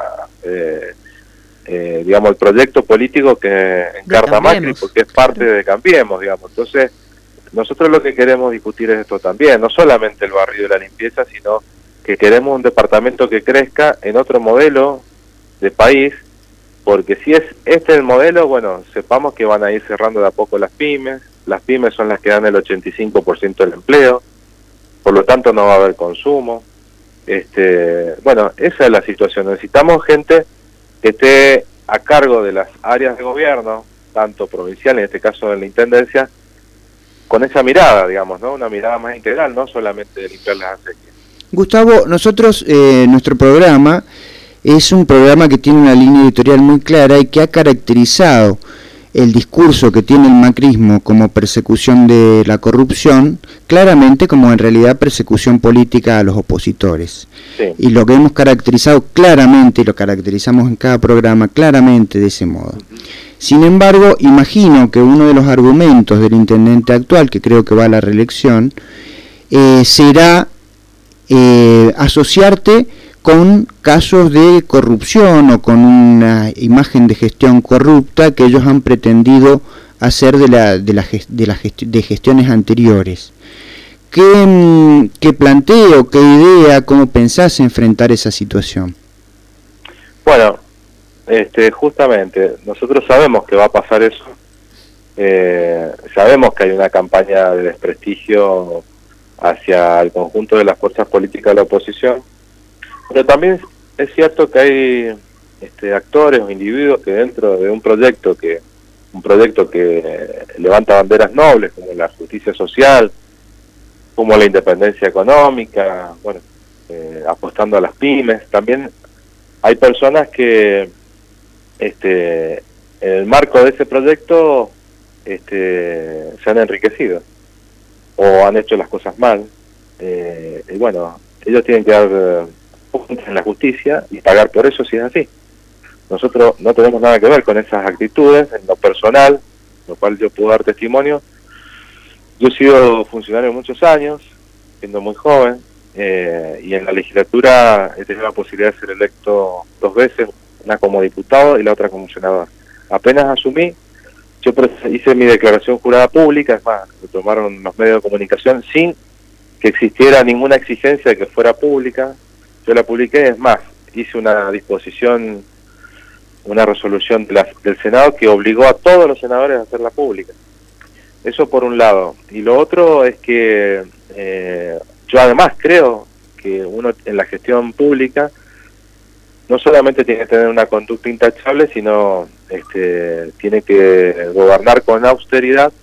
digamos, el proyecto político que encarna Macri, porque es parte de Cambiemos, digamos. Entonces, nosotros lo que queremos discutir es esto también, no solamente el barrio de la limpieza, sino que queremos un departamento que crezca en otro modelo de país, porque si es este el modelo, bueno, sepamos que van a ir cerrando de a poco las pymes son las que dan el 85% del empleo, por lo tanto no va a haber consumo. Bueno, esa es la situación. Necesitamos gente que esté a cargo de las áreas de gobierno, tanto provincial, en este caso de la intendencia, con esa mirada, digamos, ¿no? Una mirada más integral, no solamente de limpiar las acequias. Gustavo, nosotros, nuestro programa es un programa que tiene una línea editorial muy clara y que ha caracterizado el discurso que tiene el macrismo como persecución de la corrupción, claramente como en realidad persecución política a los opositores. Sí. Y lo que hemos caracterizado claramente, y lo caracterizamos en cada programa claramente de ese modo. Sin embargo, imagino que uno de los argumentos del intendente actual, que creo que va a la reelección, será asociarte con casos de corrupción o con una imagen de gestión corrupta que ellos han pretendido hacer de gestiones anteriores. ¿Qué planteo, qué idea, cómo pensás enfrentar esa situación? Bueno, justamente, nosotros sabemos que va a pasar eso, sabemos que hay una campaña de desprestigio hacia el conjunto de las fuerzas políticas de la oposición, pero también es cierto que hay actores o individuos que dentro de un proyecto que levanta banderas nobles como la justicia social, como la independencia económica, bueno, apostando a las pymes, también hay personas que en el marco de ese proyecto se han enriquecido o han hecho las cosas mal, y bueno, ellos tienen que dar en la justicia y pagar por eso si es así. Nosotros no tenemos nada que ver con esas actitudes. En lo personal, lo cual yo puedo dar testimonio, yo he sido funcionario muchos años, siendo muy joven, y en la legislatura he tenido la posibilidad de ser electo 2 veces, una como diputado y la otra como senador. Apenas asumí, yo hice mi declaración jurada pública, es más, lo tomaron los medios de comunicación sin que existiera ninguna exigencia de que fuera pública. Yo la publiqué, es más, hice una disposición, una resolución del Senado que obligó a todos los senadores a hacerla pública. Eso por un lado. Y lo otro es que yo además creo que uno en la gestión pública no solamente tiene que tener una conducta intachable, sino tiene que gobernar con austeridad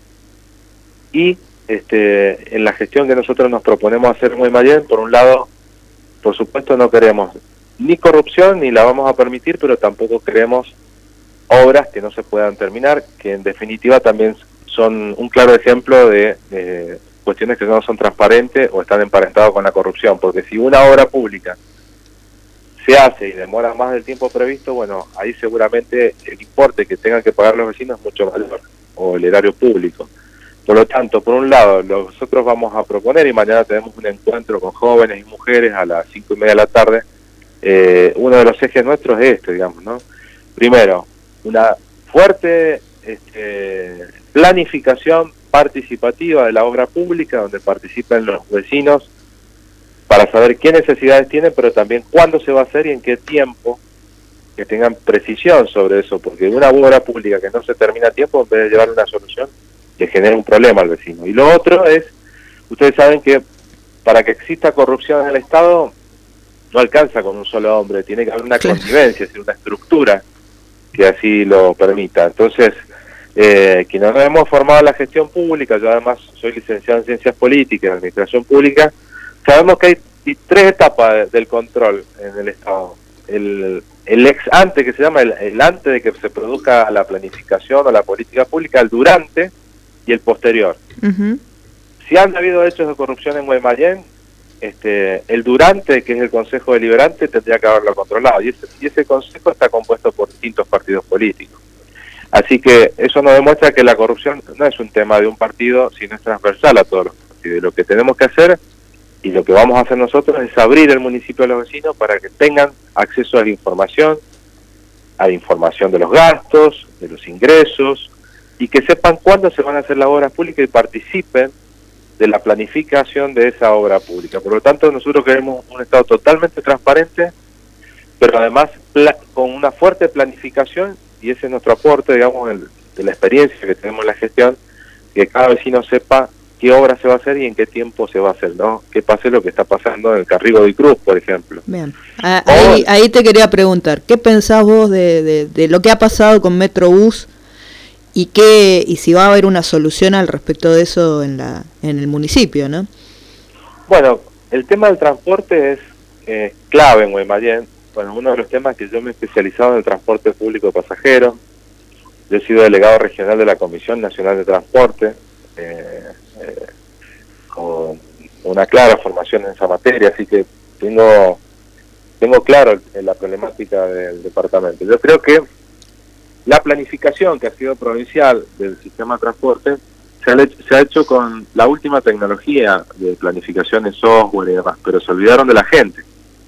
y en la gestión que nosotros nos proponemos hacer en Guaymallén, por un lado, por supuesto no queremos ni corrupción, ni la vamos a permitir, pero tampoco queremos obras que no se puedan terminar, que en definitiva también son un claro ejemplo de cuestiones que no son transparentes o están emparentadas con la corrupción, porque si una obra pública se hace y demora más del tiempo previsto, bueno, ahí seguramente el importe que tengan que pagar los vecinos es mucho mayor, o el erario público. Por lo tanto, por un lado, nosotros vamos a proponer, y mañana tenemos un encuentro con jóvenes y mujeres a las 5:30 de la tarde, uno de los ejes nuestros es digamos, ¿no? Primero, una fuerte planificación participativa de la obra pública, donde participen los vecinos para saber qué necesidades tienen, pero también cuándo se va a hacer y en qué tiempo, que tengan precisión sobre eso, porque una obra pública que no se termina a tiempo, en vez de llevar una solución, le genera un problema al vecino. Y lo otro es, ustedes saben que para que exista corrupción en el Estado, no alcanza con un solo hombre, tiene que haber una convivencia, es decir, una estructura que así lo permita. Entonces, quienes nos hemos formado en la gestión pública, yo además soy licenciado en Ciencias Políticas, Administración Pública, sabemos que hay 3 etapas del control en el Estado. El ex ante, que se llama el antes de que se produzca la planificación o la política pública, el durante y el posterior. Si han habido hechos de corrupción en Guaymallén, el durante, que es el Consejo Deliberante, tendría que haberlo controlado, y ese consejo está compuesto por distintos partidos políticos. Así que eso nos demuestra que la corrupción no es un tema de un partido, sino es transversal a todos los partidos. Y lo que tenemos que hacer, y lo que vamos a hacer nosotros, es abrir el municipio a los vecinos para que tengan acceso a la información de los gastos, de los ingresos, y que sepan cuándo se van a hacer las obras públicas y participen de la planificación de esa obra pública. Por lo tanto, nosotros queremos un Estado totalmente transparente, pero además con una fuerte planificación, y ese es nuestro aporte, digamos, de la experiencia que tenemos en la gestión, que cada vecino sepa qué obra se va a hacer y en qué tiempo se va a hacer, ¿no? Que pase lo que está pasando en el Carrigo de Cruz, por ejemplo. Bien, ahí te quería preguntar, ¿qué pensás vos de lo que ha pasado con Metrobús y si va a haber una solución al respecto de eso en el municipio, ¿no? Bueno, el tema del transporte es clave en Guaymallén. Bueno, uno de los temas que yo me he especializado en el transporte público de pasajeros. Yo he sido delegado regional de la Comisión Nacional de Transporte, con una clara formación en esa materia, así que tengo claro la problemática del departamento. Yo creo que la planificación que ha sido provincial del sistema de transporte se ha hecho con la última tecnología de planificación en software y demás, pero se olvidaron de la gente.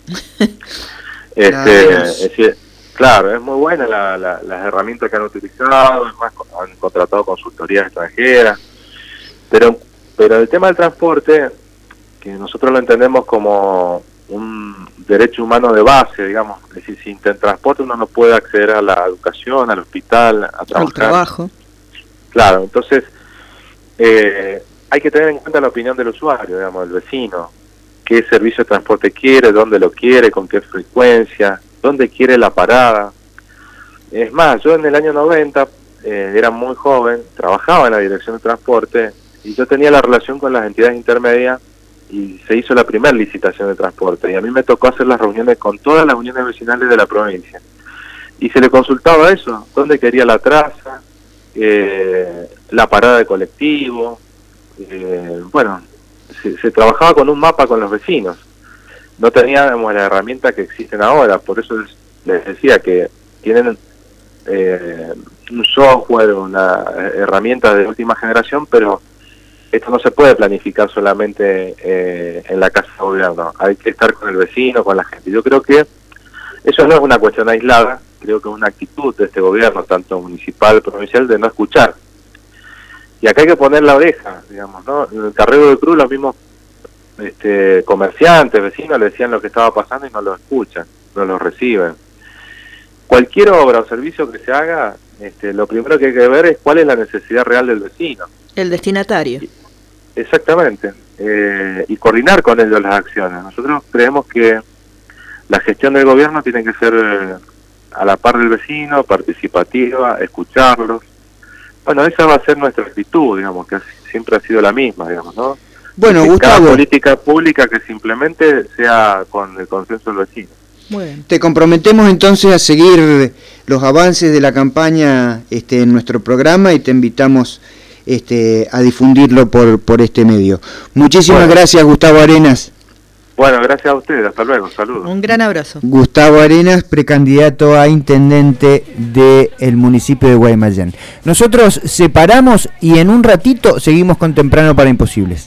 Es decir, claro, es muy buena las herramientas que han utilizado, además han contratado consultorías extranjeras, pero el tema del transporte, que nosotros lo entendemos como un derecho humano de base, digamos, es decir, sin transporte uno no puede acceder a la educación, al hospital, a trabajar. Al trabajo. Claro, entonces hay que tener en cuenta la opinión del usuario, digamos, del vecino, qué servicio de transporte quiere, dónde lo quiere, con qué frecuencia, dónde quiere la parada. Es más, yo en el año 90 era muy joven, trabajaba en la dirección de transporte y yo tenía la relación con las entidades intermedias y se hizo la primera licitación de transporte y a mí me tocó hacer las reuniones con todas las uniones vecinales de la provincia y se le consultaba eso, dónde quería la traza, la parada de colectivo, bueno, se trabajaba con un mapa con los vecinos, no teníamos las herramientas que existen ahora, por eso les decía que tienen un software, una herramienta de última generación, pero esto no se puede planificar solamente en la casa de gobierno, hay que estar con el vecino, con la gente. Yo creo que eso no es una cuestión aislada, creo que es una actitud de este gobierno, tanto municipal, provincial, de no escuchar. Y acá hay que poner la oreja, digamos, ¿no? En el Carrigo de Cruz los mismos comerciantes, vecinos, le decían lo que estaba pasando y no lo escuchan, no lo reciben. Cualquier obra o servicio que se haga, lo primero que hay que ver es cuál es la necesidad real del vecino. El destinatario. Exactamente. Y coordinar con ellos las acciones. Nosotros creemos que la gestión del gobierno tiene que ser a la par del vecino, participativa, escucharlos. Bueno, esa va a ser nuestra actitud, digamos, que siempre ha sido la misma, digamos, ¿no? Bueno, que Gustavo, cada política pública que se implemente sea con el consenso del vecino. Muy bien. te comprometemos entonces a seguir los avances de la campaña en nuestro programa y te invitamos a difundirlo por este medio. Muchísimas gracias, Gustavo Arenas. Bueno, gracias a ustedes, hasta luego, saludos. Un gran abrazo. Gustavo Arenas, precandidato a intendente del municipio de Guaymallén. Nosotros separamos y en un ratito seguimos con Temprano para Imposibles.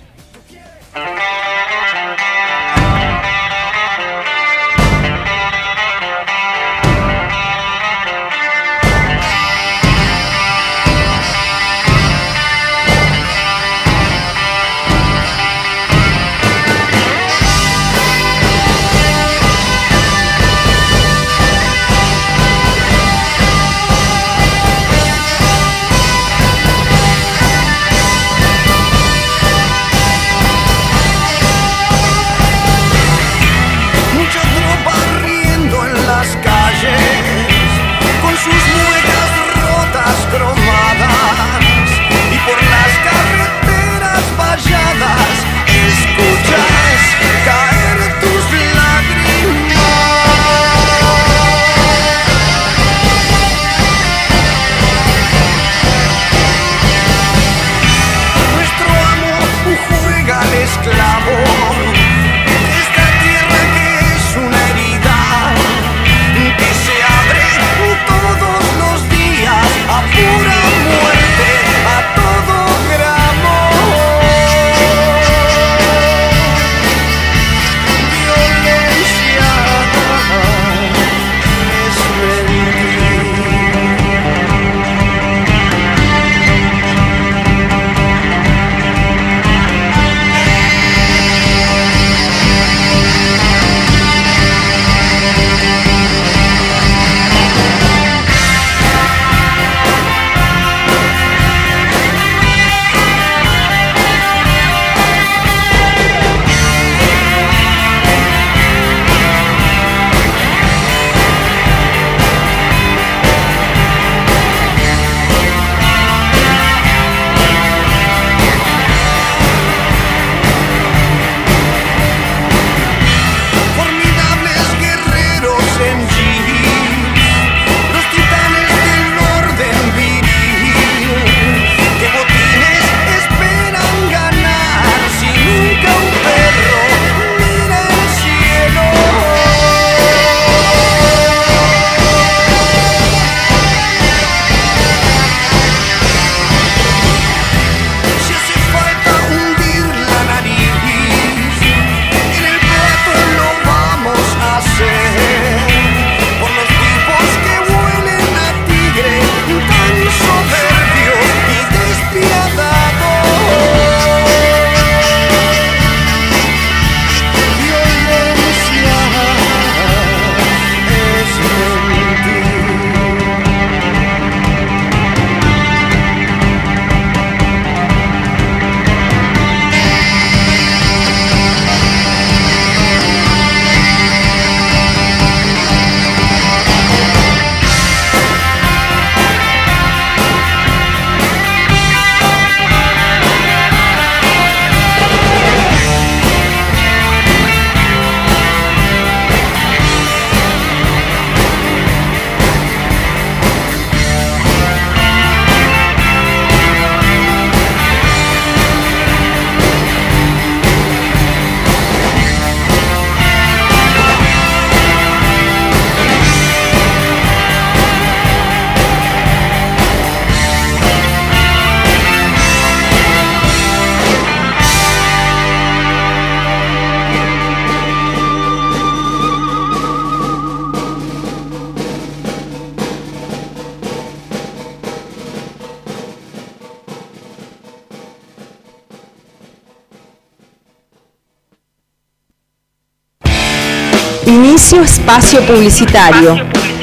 Inicio espacio publicitario.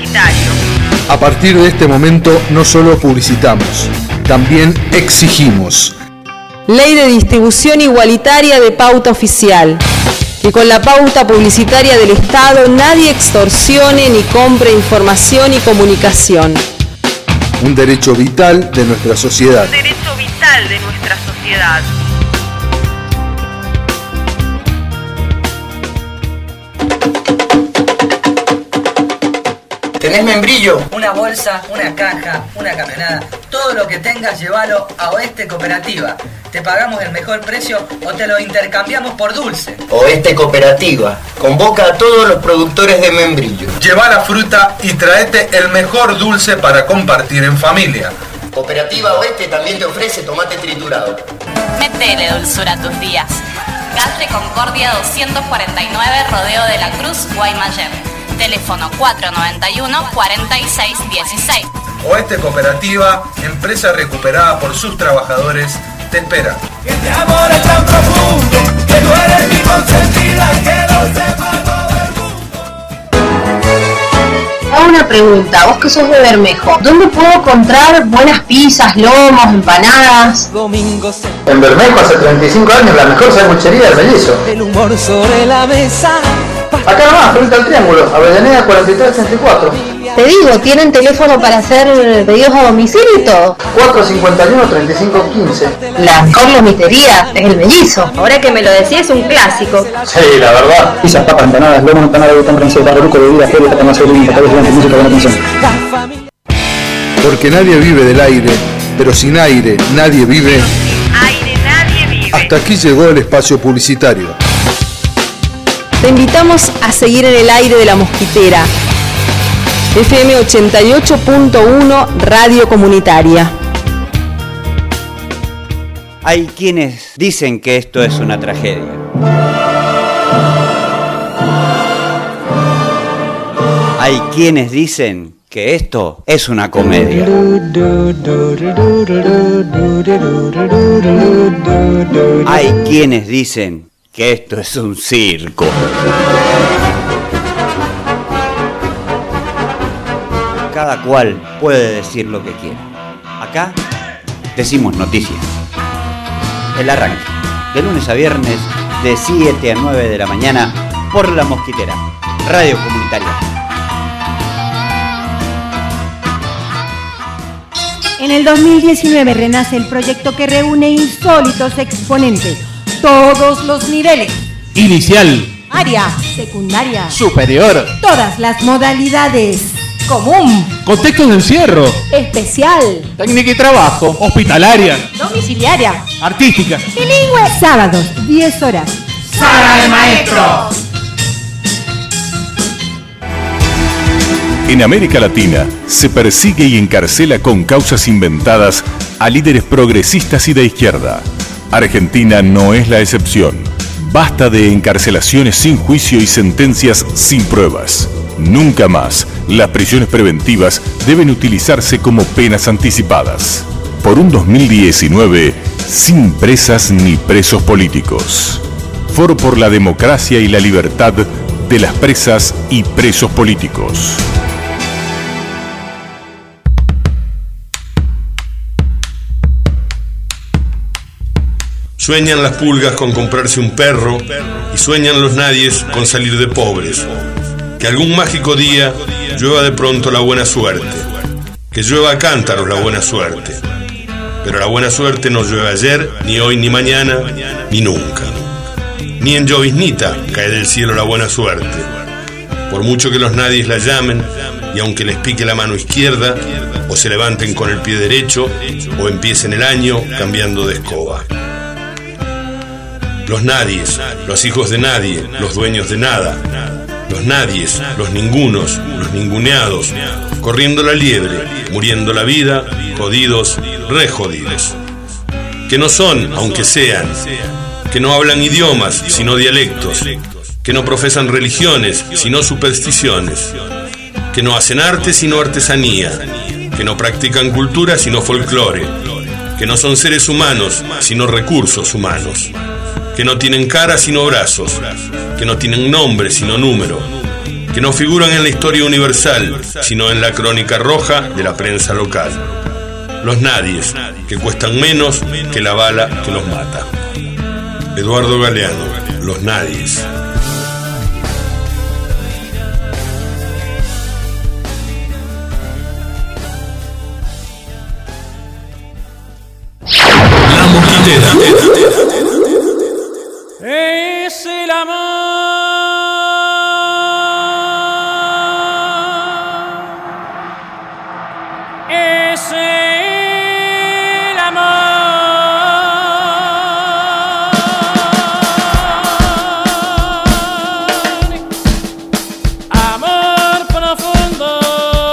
A partir de este momento no solo publicitamos, también exigimos. Ley de distribución igualitaria de pauta oficial. Que con la pauta publicitaria del Estado nadie extorsione ni compre información y comunicación. Un derecho vital de nuestra sociedad. Un derecho vital de nuestra sociedad. ¿Tenés membrillo? Una bolsa, una caja, una camionada. Todo lo que tengas, llévalo a Oeste Cooperativa. Te pagamos el mejor precio o te lo intercambiamos por dulce. Oeste Cooperativa. Convoca a todos los productores de membrillo. Lleva la fruta y traete el mejor dulce para compartir en familia. Cooperativa Oeste también te ofrece tomate triturado. Métele dulzura a tus días. Calle Concordia 249, Rodeo de la Cruz, Guaymallén. Teléfono 491-4616. Oeste Cooperativa, empresa recuperada por sus trabajadores, te espera. Que este amor es tan profundo, que tú eres mi consentida, que lo sepa todo el mundo. Hago una pregunta, vos que sos de Bermejo, ¿dónde puedo encontrar buenas pizzas, lomos, empanadas? En Bermejo hace 35 años la mejor sanguchería del Mellizo. El humor sobre la mesa. Acá nomás, frente al Triángulo, Avellaneda 4334. Te digo, ¿tienen teléfono para hacer pedidos a domicilio y todo? 451-3515. La mejor lomitería es el Mellizo. Ahora que me lo decís es un clásico. Sí, la verdad. Pizzas, papas, empanadas, lomo, empanada, botón francés, barroco, bebidas, feria, tamasol, impecable, durante música, buena atención. Porque nadie vive del aire, pero sin aire nadie vive. Aire nadie vive. Hasta aquí llegó el espacio publicitario. Te invitamos a seguir en el aire de La Mosquitera. FM 88.1 Radio Comunitaria. Hay quienes dicen que esto es una tragedia. Hay quienes dicen que esto es una comedia. Hay quienes dicen que esto es un circo. Cada cual puede decir lo que quiera. Acá decimos noticias. El arranque, de lunes a viernes, de 7 a 9 de la mañana, por La Mosquitera, Radio Comunitaria. En el 2019 renace el proyecto que reúne insólitos exponentes, todos los niveles. Inicial. Área, secundaria. Superior. Todas las modalidades. Común. Contexto de encierro. Especial. Técnica y trabajo. Hospitalaria. Domiciliaria. Artística. Bilingüe. Sábados, 10 horas. Sala de maestros. En América Latina se persigue y encarcela con causas inventadas a líderes progresistas y de izquierda. Argentina no es la excepción. Basta de encarcelaciones sin juicio y sentencias sin pruebas. Nunca más las prisiones preventivas deben utilizarse como penas anticipadas. Por un 2019 sin presas ni presos políticos. Foro por la democracia y la libertad de las presas y presos políticos. Sueñan las pulgas con comprarse un perro y sueñan los nadies con salir de pobres. Que algún mágico día llueva de pronto la buena suerte. Que llueva a cántaros la buena suerte. Pero la buena suerte no llueve ayer, ni hoy, ni mañana, ni nunca. Ni en lloviznita cae del cielo la buena suerte. Por mucho que los nadies la llamen, y aunque les pique la mano izquierda, o se levanten con el pie derecho, o empiecen el año cambiando de escoba. Los nadies, los hijos de nadie, los dueños de nada. Los nadies, los ningunos, los ninguneados, corriendo la liebre, muriendo la vida, jodidos, re jodidos. Que no son, aunque sean, que no hablan idiomas, sino dialectos, que no profesan religiones, sino supersticiones, que no hacen arte, sino artesanía, que no practican cultura, sino folclore, que no son seres humanos, sino recursos humanos, que no tienen cara sino brazos, que no tienen nombre sino número, que no figuran en la historia universal, sino en la crónica roja de la prensa local. Los nadies, que cuestan menos que la bala que los mata. Eduardo Galeano, Los Nadies. La Mosquitera. Es el amor. Es el amor. Amor profundo.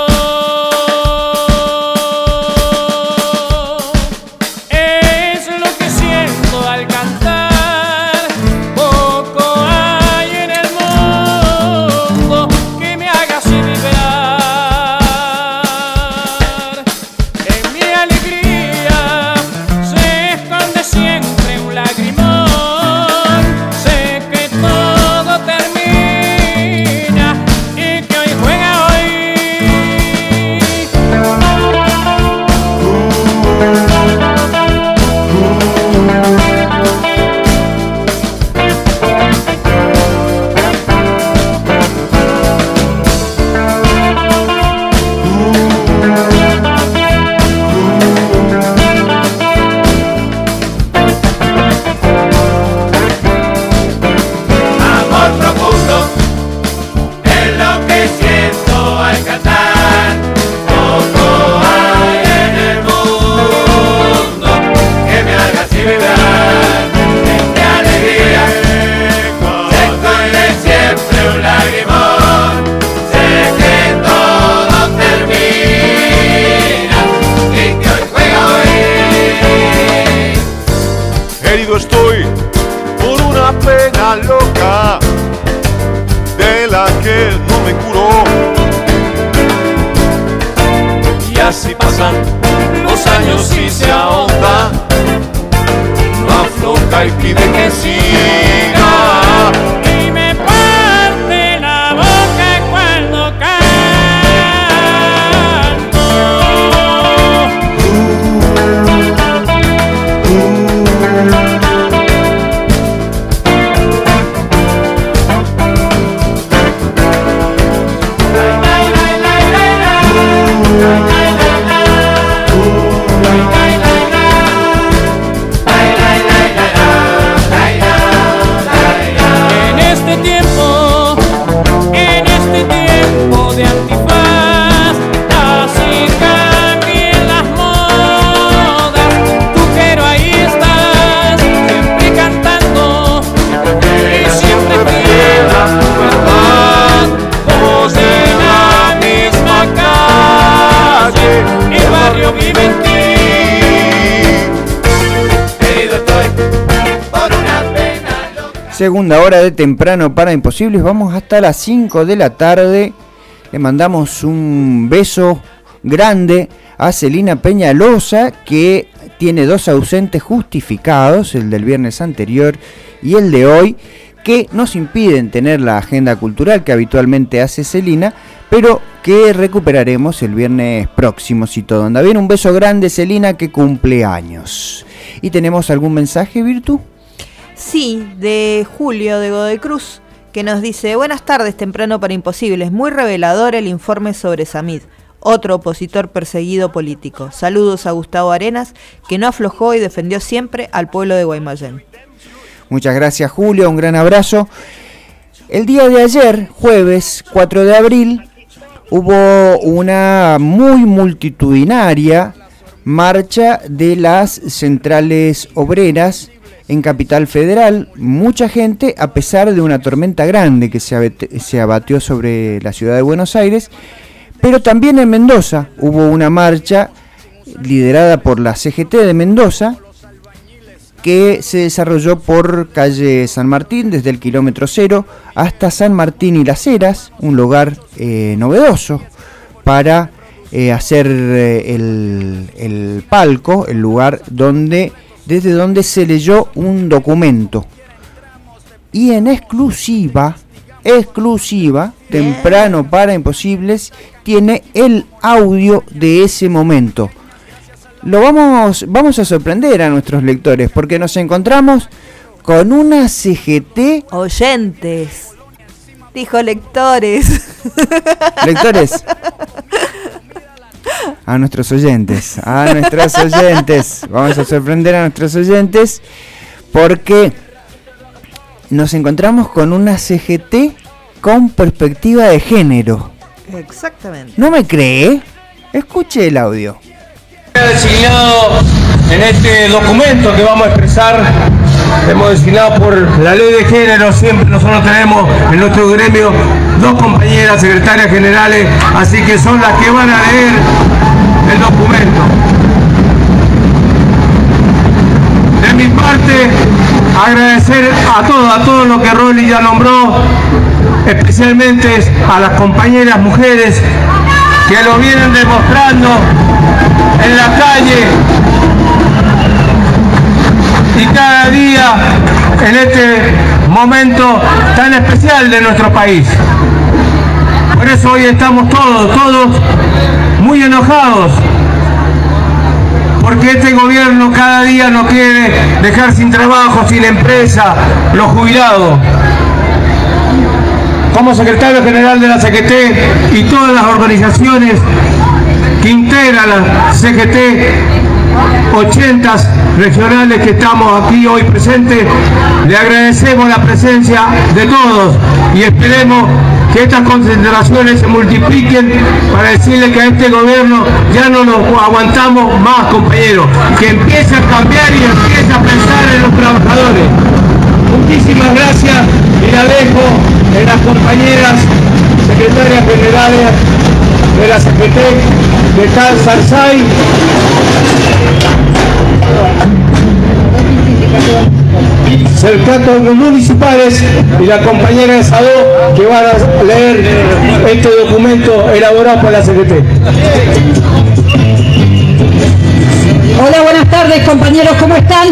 Es lo que siento al cantar. Poco hay en el mundo que me haga así vibrar. En mi alegría se esconde siempre un lagrimón. Sé que todo termina y que hoy juega hoy. Amor profundo es lo que siento al cantar. Poco hay en el mundo que me haga así vibrar. En mi alegría se esconde siempre un lagrimón. Sé que todo termina y que hoy juega hoy. Herido estoy por una pena loca de la que no me curó. Y así pasan los años y se ahonda, no afloja y pide que siga. Y me parte la boca cuando canto. En este tiempo de antifaz, así cambien las modas. Tú, pero ahí estás, siempre cantando y siempre fiel a tu verdad. Todos en la misma calle, el barrio vive en ti. Herido estoy por una pena loca. Segunda hora de Temprano para Imposibles. Vamos hasta las 5 de la tarde. Le mandamos un beso grande a Celina Peñalosa, que tiene 2 ausentes justificados, el del viernes anterior y el de hoy, que nos impiden tener la agenda cultural que habitualmente hace Celina, pero que recuperaremos el viernes próximo si todo anda bien. Un beso grande, Celina, que cumple años. ¿Y tenemos algún mensaje, Virtu? Sí, de Julio de Godoy Cruz, que nos dice: buenas tardes, Temprano para Imposibles. Muy revelador el informe sobre Samid, otro opositor perseguido político. Saludos a Gustavo Arenas, que no aflojó y defendió siempre al pueblo de Guaymallén. Muchas gracias, Julio, un gran abrazo. El día de ayer, jueves 4 de abril, hubo una muy multitudinaria marcha de las centrales obreras en Capital Federal. Mucha gente, a pesar de una tormenta grande que se abatió sobre la ciudad de Buenos Aires, pero también en Mendoza hubo una marcha liderada por la CGT de Mendoza, que se desarrolló por calle San Martín, desde el kilómetro 0 hasta San Martín y Las Heras, un lugar novedoso para hacer el palco, el lugar desde donde se leyó un documento. Y en exclusiva, Temprano para Imposibles tiene el audio de ese momento. Lo vamos a sorprender a nuestros lectores, porque nos encontramos con una CGT. Oyentes. Dijo lectores. Lectores. A nuestros oyentes. Vamos a sorprender a nuestros oyentes porque nos encontramos con una CGT con perspectiva de género. Exactamente. ¿No me cree? Escuche el audio. Designado en este documento que vamos a expresar, hemos designado por la ley de género. Siempre nosotros tenemos en nuestro gremio 2 compañeras secretarias generales, así que son las que van a leer el documento. De mi parte, agradecer a todos lo que Rolly ya nombró, especialmente a las compañeras mujeres que lo vienen demostrando en la calle y cada día en este momento tan especial de nuestro país. Por eso hoy estamos todos muy enojados, porque este gobierno cada día nos quiere dejar sin trabajo, sin empresa, los jubilados. Como secretario general de la CGT y todas las organizaciones que integran la CGT, 80 regionales que estamos aquí hoy presentes, le agradecemos la presencia de todos y esperemos que estas concentraciones se multipliquen para decirle que a este gobierno ya no lo aguantamos más, compañeros, que empiece a cambiar y empiece a pensar en los trabajadores. Muchísimas gracias y la dejo en las compañeras secretarias generales de la CGT, de Tal Sarsay, sindicatos municipales y la compañera de Sadó, que van a leer este documento elaborado por la CGT. Hola, buenas tardes, compañeros, ¿cómo están?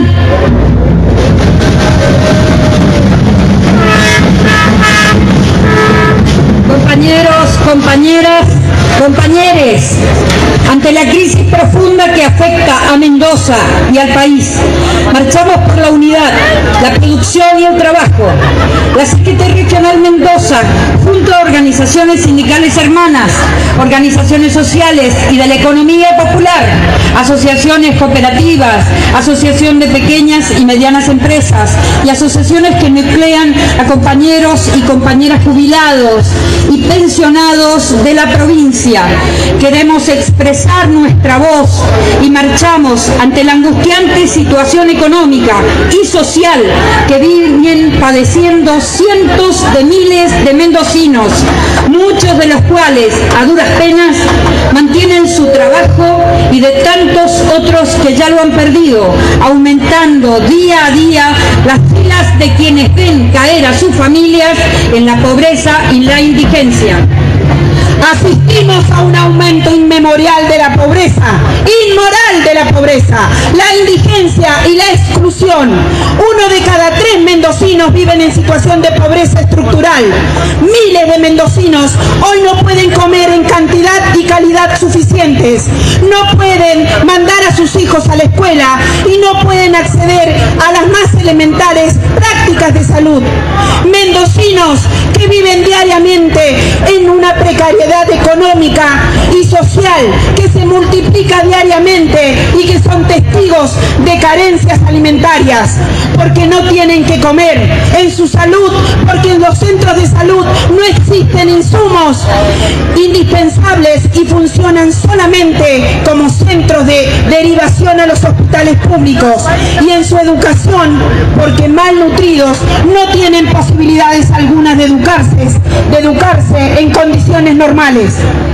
Compañeros, compañeras, compañeres, ante la crisis profunda que afecta a Mendoza y al país, marchamos por la unidad, la producción y el trabajo. La CGT Regional Mendoza, junto a organizaciones sindicales hermanas, organizaciones sociales y de la economía popular, asociaciones cooperativas, asociación de pequeñas y medianas empresas y asociaciones que nuclean a compañeros y compañeras jubilados y pensionados de la provincia. Queremos expresar nuestra voz y marchamos ante la angustiante situación económica y social que vienen padeciendo cientos de miles de mendocinos, muchos de los cuales a duras penas mantienen su trabajo, y de tantos otros que ya lo han perdido, aumentando día a día las filas de quienes ven caer a sus familias en la pobreza y la indigencia. Asistimos a un aumento inmemorial de la pobreza, inmoral de la pobreza, la indigencia y la exclusión. 1 de cada 3 mendocinos viven en situación de pobreza estructural. Miles de mendocinos hoy no pueden comer en cantidad y calidad suficientes, no pueden mandar a sus hijos a la escuela y no pueden acceder a las más elementales prácticas de salud. Mendocinos que viven diariamente en una precariedad económica y social que se multiplica diariamente y que son testigos de carencias alimentarias, porque no tienen que comer, en su salud, porque en los centros de salud no existen insumos indispensables y funcionan solamente como centros de derivación a los hospitales públicos, y en su educación, porque malnutridos no tienen posibilidades algunas de educarse en condiciones normales.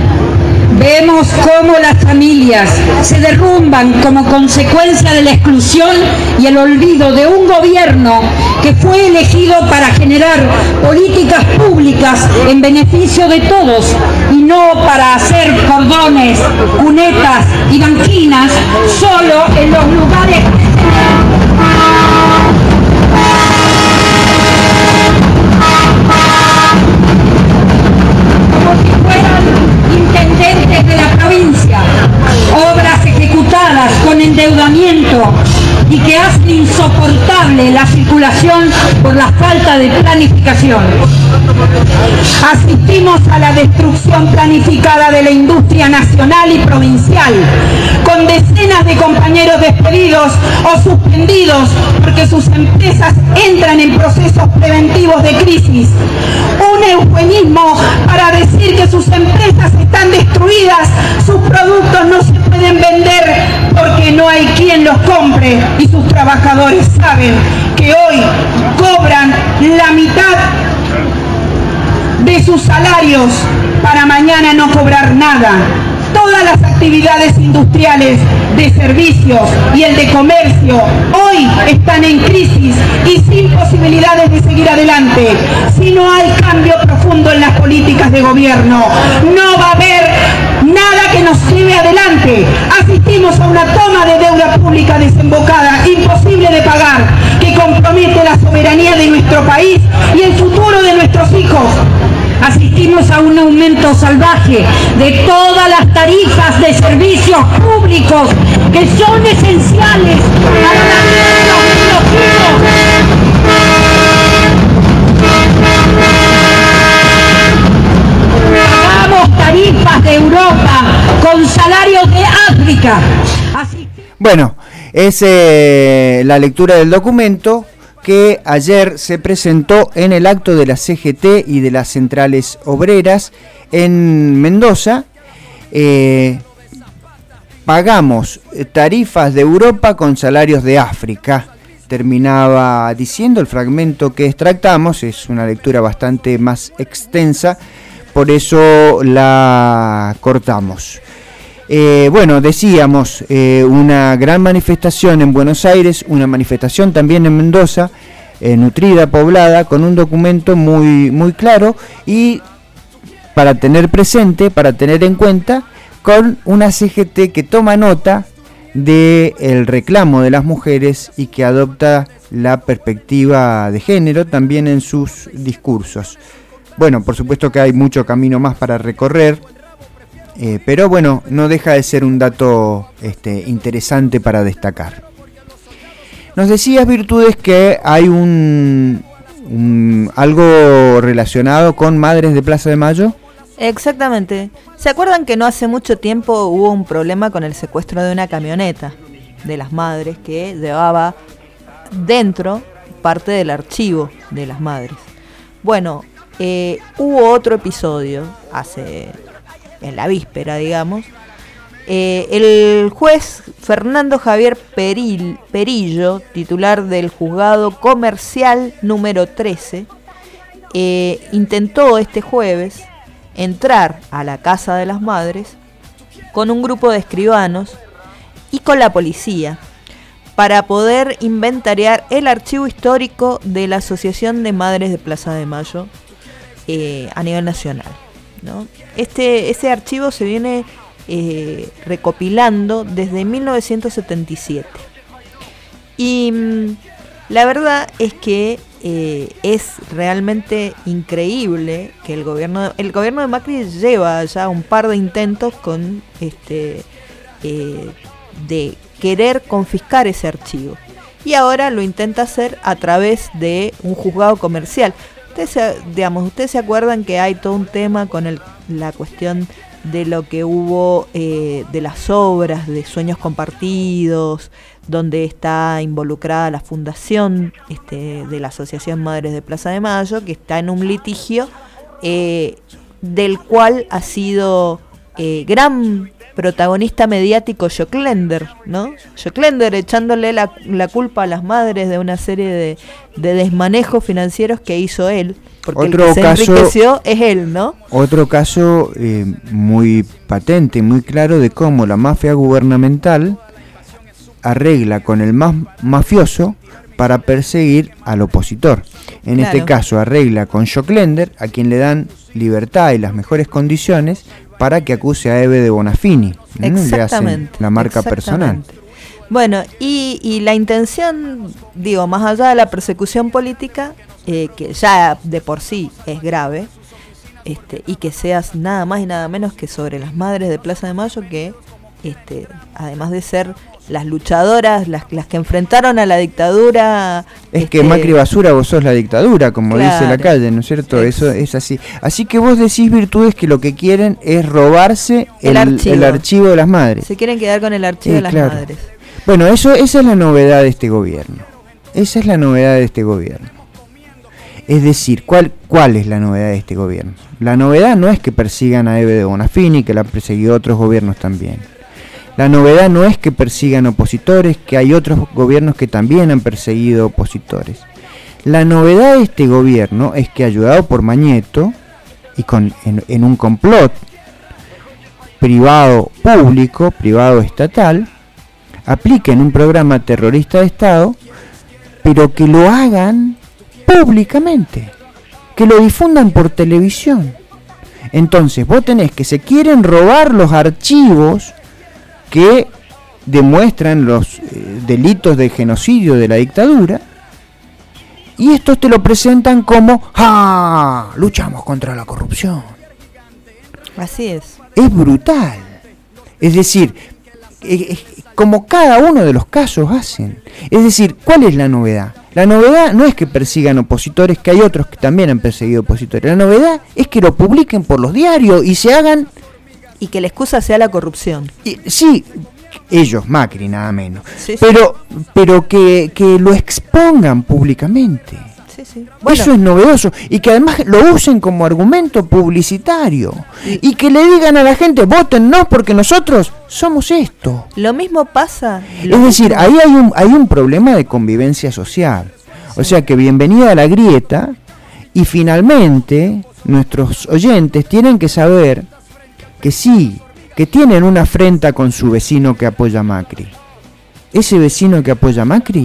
Vemos cómo las familias se derrumban como consecuencia de la exclusión y el olvido de un gobierno que fue elegido para generar políticas públicas en beneficio de todos y no para hacer cordones, cunetas y banquinas solo en los lugares intendentes de la provincia, obras ejecutadas con endeudamiento y que hacen insoportable la la circulación por la falta de planificación. Asistimos a la destrucción planificada de la industria nacional y provincial, con decenas de compañeros despedidos o suspendidos porque sus empresas entran en procesos preventivos de crisis. Un eufemismo para decir que sus empresas están destruidas, sus productos no se pueden vender porque no hay quien los compre y sus trabajadores saben que hoy cobran la mitad de sus salarios para mañana no cobrar nada. Todas las actividades industriales, de servicios y el de comercio hoy están en crisis y sin posibilidades de seguir adelante. Si no hay cambio profundo en las políticas de gobierno, no va a haber nada que nos lleve adelante. Asistimos a una toma de deuda pública desembocada, imposible de pagar, que compromete la soberanía de nuestro país y el futuro de nuestros hijos. Asistimos a un aumento salvaje de todas las tarifas de servicios públicos que son esenciales para la vida de los hijos. Pagamos tarifas de Europa con salarios de África. Bueno, es la lectura del documento que ayer se presentó en el acto de la CGT y de las centrales obreras en Mendoza. Pagamos tarifas de Europa con salarios de África. Terminaba diciendo el fragmento que extractamos, es una lectura bastante más extensa, por eso la cortamos. Bueno, decíamos, una gran manifestación en Buenos Aires, una manifestación también en Mendoza, nutrida, poblada, con un documento muy claro y para tener presente, para tener en cuenta, con una CGT que toma nota del reclamo de las mujeres y que adopta la perspectiva de género también en sus discursos. Bueno, por supuesto que hay mucho camino más para recorrer. Pero bueno, no deja de ser un dato interesante para destacar. Nos decías, Virtudes, que hay algo relacionado con Madres de Plaza de Mayo. Exactamente. ¿Se acuerdan que no hace mucho tiempo hubo un problema con el secuestro de una camioneta de las madres que llevaba dentro parte del archivo de las madres? Bueno, hubo otro episodio en la víspera, digamos. El juez Fernando Javier Perillo, titular del juzgado comercial número 13, intentó este jueves entrar a la casa de las madres con un grupo de escribanos y con la policía para poder inventariar el archivo histórico de la Asociación de Madres de Plaza de Mayo a nivel nacional, ¿no? Ese archivo se viene recopilando desde 1977 y la verdad es que es realmente increíble que el gobierno de Macri lleva ya un par de intentos con de querer confiscar ese archivo y ahora lo intenta hacer a través de un juzgado comercial. Ustedes se acuerdan que hay todo un tema con la cuestión de lo que hubo de las obras de Sueños Compartidos, donde está involucrada la fundación de la Asociación Madres de Plaza de Mayo, que está en un litigio del cual ha sido gran protagonista mediático Joclender, ¿no? Joclender echándole la culpa a las madres de una serie de desmanejos financieros que hizo él, porque otro el que caso, se enriqueció es él, ¿no? Otro caso muy patente, muy claro de cómo la mafia gubernamental arregla con el más mafioso para perseguir al opositor. En Claro. este caso arregla con Joclender, a quien le dan libertad y las mejores condiciones para que acuse a Eve de Bonafini. Le hacen la marca personal. Bueno, y la intención, digo, más allá de la persecución política, que ya de por sí es grave, y que seas nada más y nada menos que sobre las madres de Plaza de Mayo, que además de ser las luchadoras, las que enfrentaron a la dictadura. Es que Macri basura, vos sos la dictadura, como Claro. dice la calle, ¿no es cierto? Eso es así. Así que vos decís, Virtudes, que lo que quieren es robarse el archivo de las madres. Se quieren quedar con el archivo de las claro. madres. Bueno, esa es la novedad de este gobierno. Esa es la novedad de este gobierno. Es decir, ¿cuál es la novedad de este gobierno? La novedad no es que persigan a Eve de Bonafini, que la han perseguido otros gobiernos también. La novedad no es que persigan opositores, que hay otros gobiernos que también han perseguido opositores. La novedad de este gobierno es que, ayudado por Mañeto, y en un complot privado-público, privado-estatal, apliquen un programa terrorista de Estado, pero que lo hagan públicamente, que lo difundan por televisión. Entonces vos tenés que se quieren robar los archivos que demuestran los delitos de genocidio de la dictadura, y estos te lo presentan como ¡ah! Luchamos contra la corrupción. Así es. Es brutal. Es decir, como cada uno de los casos hacen. Es decir, ¿cuál es la novedad? La novedad no es que persigan opositores, que hay otros que también han perseguido opositores. La novedad es que lo publiquen por los diarios y se hagan... Y que la excusa sea la corrupción. Sí, ellos, Macri, nada menos. Sí, pero que lo expongan públicamente. Sí. Eso es novedoso. Y que además lo usen como argumento publicitario. Y que le digan a la gente, vótennos porque nosotros somos esto. Lo mismo pasa. Es decir, ahí hay un problema de convivencia social. O sea que bienvenida a la grieta. Y finalmente, nuestros oyentes tienen que saber que sí, que tienen una afrenta con su vecino que apoya a Macri. Ese vecino que apoya a Macri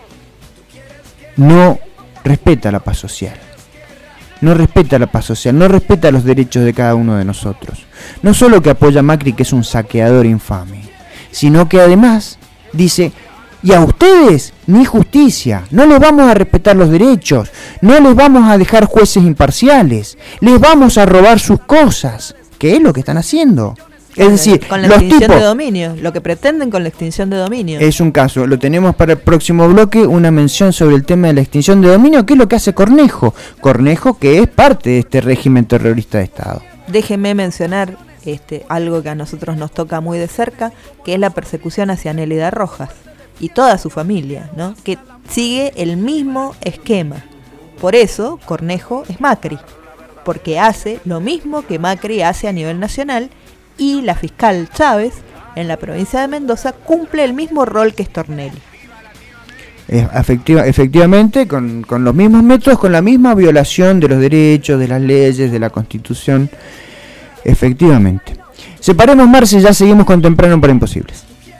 no respeta la paz social. No respeta la paz social, no respeta los derechos de cada uno de nosotros. No solo que apoya a Macri, que es un saqueador infame, sino que además dice, y a ustedes ni justicia, no les vamos a respetar los derechos, no les vamos a dejar jueces imparciales, les vamos a robar sus cosas. ¿Qué es lo que están haciendo? Es decir, con la los extinción tipos, de dominio, lo que pretenden con la extinción de dominio. es un caso, lo tenemos para el próximo bloque, una mención sobre el tema de la extinción de dominio, que es lo que hace Cornejo. Cornejo, que es parte de este régimen terrorista de Estado. Déjeme mencionar algo que a nosotros nos toca muy de cerca, que es la persecución hacia Nélida Rojas y toda su familia, ¿no? Que sigue el mismo esquema. Por eso Cornejo es Macri, porque hace lo mismo que Macri hace a nivel nacional, y la fiscal Chávez en la provincia de Mendoza cumple el mismo rol que Stornelli. Efectivamente, con los mismos métodos, con la misma violación de los derechos, de las leyes, de la Constitución. Efectivamente. Separemos, Marce, ya seguimos con Temprano para Imposibles.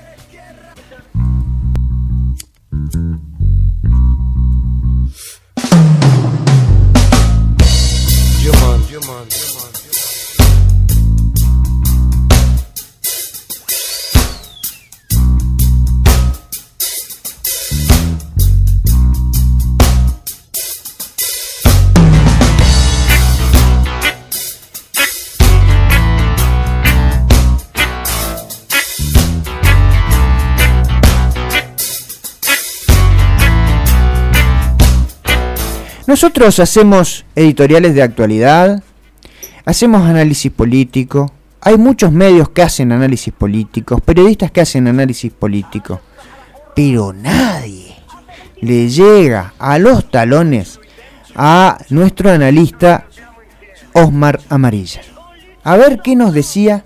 Nosotros hacemos editoriales de actualidad, hacemos análisis político, hay muchos medios que hacen análisis políticos, periodistas que hacen análisis político, pero nadie le llega a los talones a nuestro analista Osmar Amarilla. A ver qué nos decía.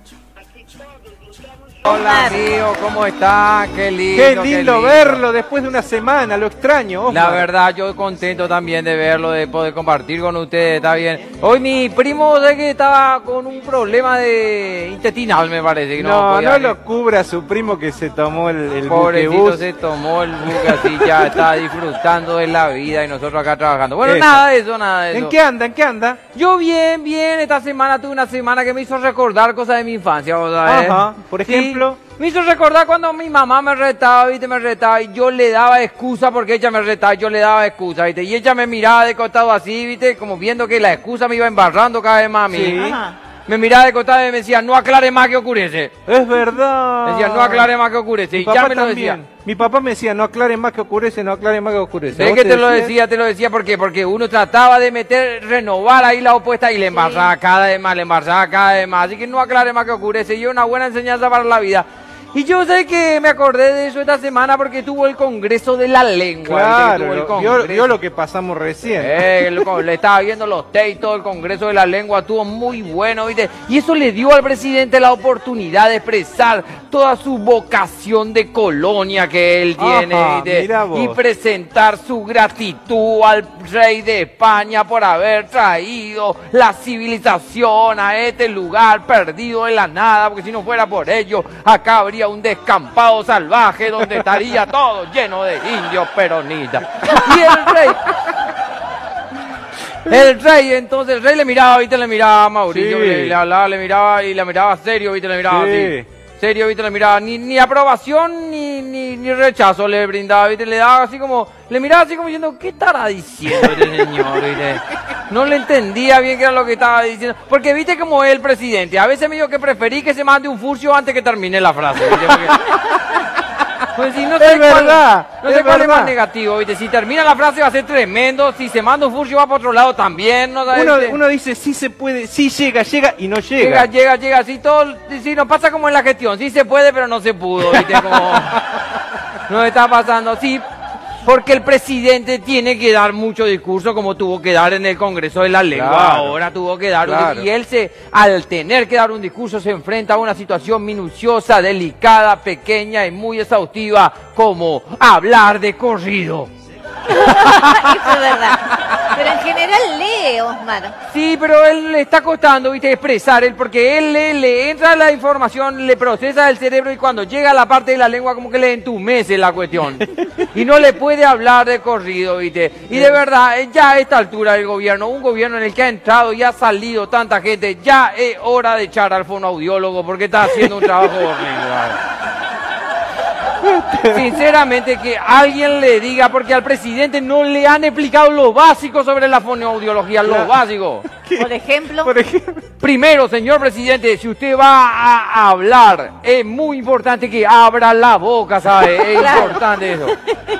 Hola amigo, ¿cómo está? Qué lindo. Qué lindo verlo después de una semana, lo extraño. Osmar. La verdad, yo contento también de verlo, de poder compartir con ustedes, está bien. Hoy mi primo, sé que estaba con un problema de intestinal, me parece. Que no lo cubra su primo que se tomó el pobrecito buquebús. se tomó el buque así, ya está disfrutando de la vida y nosotros acá trabajando. Bueno, Eso. nada de eso. ¿En qué anda? Yo bien, esta semana tuve una semana que me hizo recordar cosas de mi infancia, ¿vos sabés? Ajá, por ejemplo. Me hizo recordar cuando mi mamá me retaba, y yo le daba excusa porque ella me retaba, yo le daba excusa, ¿viste? Y ella me miraba de costado así, ¿viste? Como viendo que la excusa me iba embarrando cada vez más a mí. Sí. me miraba de costado y me decía, no aclare más que oscurece. Es verdad. Me decía, no aclare más que oscurece. Mi Y ya papá me lo también. decía. Mi papá me decía, no aclare más que oscurece, no aclare más que oscurece. ¿Ves ¿Vos que te lo decía? ¿Por qué? Porque uno trataba de renovar ahí la opuesta y le embarzaba cada vez más, Así que no aclare más que oscurece. Y es una buena enseñanza para la vida. Y yo sé que me acordé de eso esta semana porque tuvo el Congreso de la Lengua. Claro, vio lo que pasamos recién. Le estaba viendo los té y todo el Congreso de la Lengua, estuvo muy bueno, ¿viste? Y eso le dio al presidente la oportunidad de expresar toda su vocación de colonia que él tiene, ¿viste? Y presentar su gratitud al rey de España por haber traído la civilización a este lugar perdido en la nada, porque si no fuera por ello, acá habría un descampado salvaje donde estaría todo lleno de indios peronistas. Y el rey, entonces el rey le miraba, ¿viste? Le miraba a Mauricio, Sí. le hablaba, le miraba serio, ¿viste? Le miraba así. Serio, ¿viste? Le miraba, ni aprobación ni rechazo le brindaba, ¿viste? Le daba así como, le miraba así como diciendo, ¿qué estará diciendo este señor, ¿viste? No le entendía bien qué era lo que estaba diciendo, porque viste como es el presidente, a veces me dijo que preferí que se mande un furcio antes que termine la frase, ¿viste? Porque, pues si no sé cuál es más negativo, ¿viste? Si termina la frase va a ser tremendo, si se manda un furcio va para otro lado también, ¿no? Uno dice, sí se puede, sí llega y no llega. Llega, así nos pasa como en la gestión, sí se puede pero no se pudo, ¿viste? Como nos está pasando, sí. Porque el presidente tiene que dar mucho discurso como tuvo que dar en el Congreso de la Lengua. Claro, ahora tuvo que dar claro. Y él al tener que dar un discurso se enfrenta a una situación minuciosa, delicada, pequeña y muy exhaustiva como hablar de corrido. Eso es verdad. Pero en general lee, Osmar. Sí, pero él le está costando, viste, expresar, porque él le entra la información, le procesa el cerebro y cuando llega a la parte de la lengua como que le entumece la cuestión. Y no le puede hablar de corrido, viste. Y de verdad, ya a esta altura del gobierno, un gobierno en el que ha entrado y ha salido tanta gente, ya es hora de echar al fonoaudiólogo porque está haciendo un trabajo horrible. Sinceramente, que alguien le diga, porque al presidente no le han explicado lo básico sobre la fonoaudiología, lo básico. Por ejemplo. Primero, señor presidente, si usted va a hablar, es muy importante que abra la boca, ¿sabe? Es importante eso.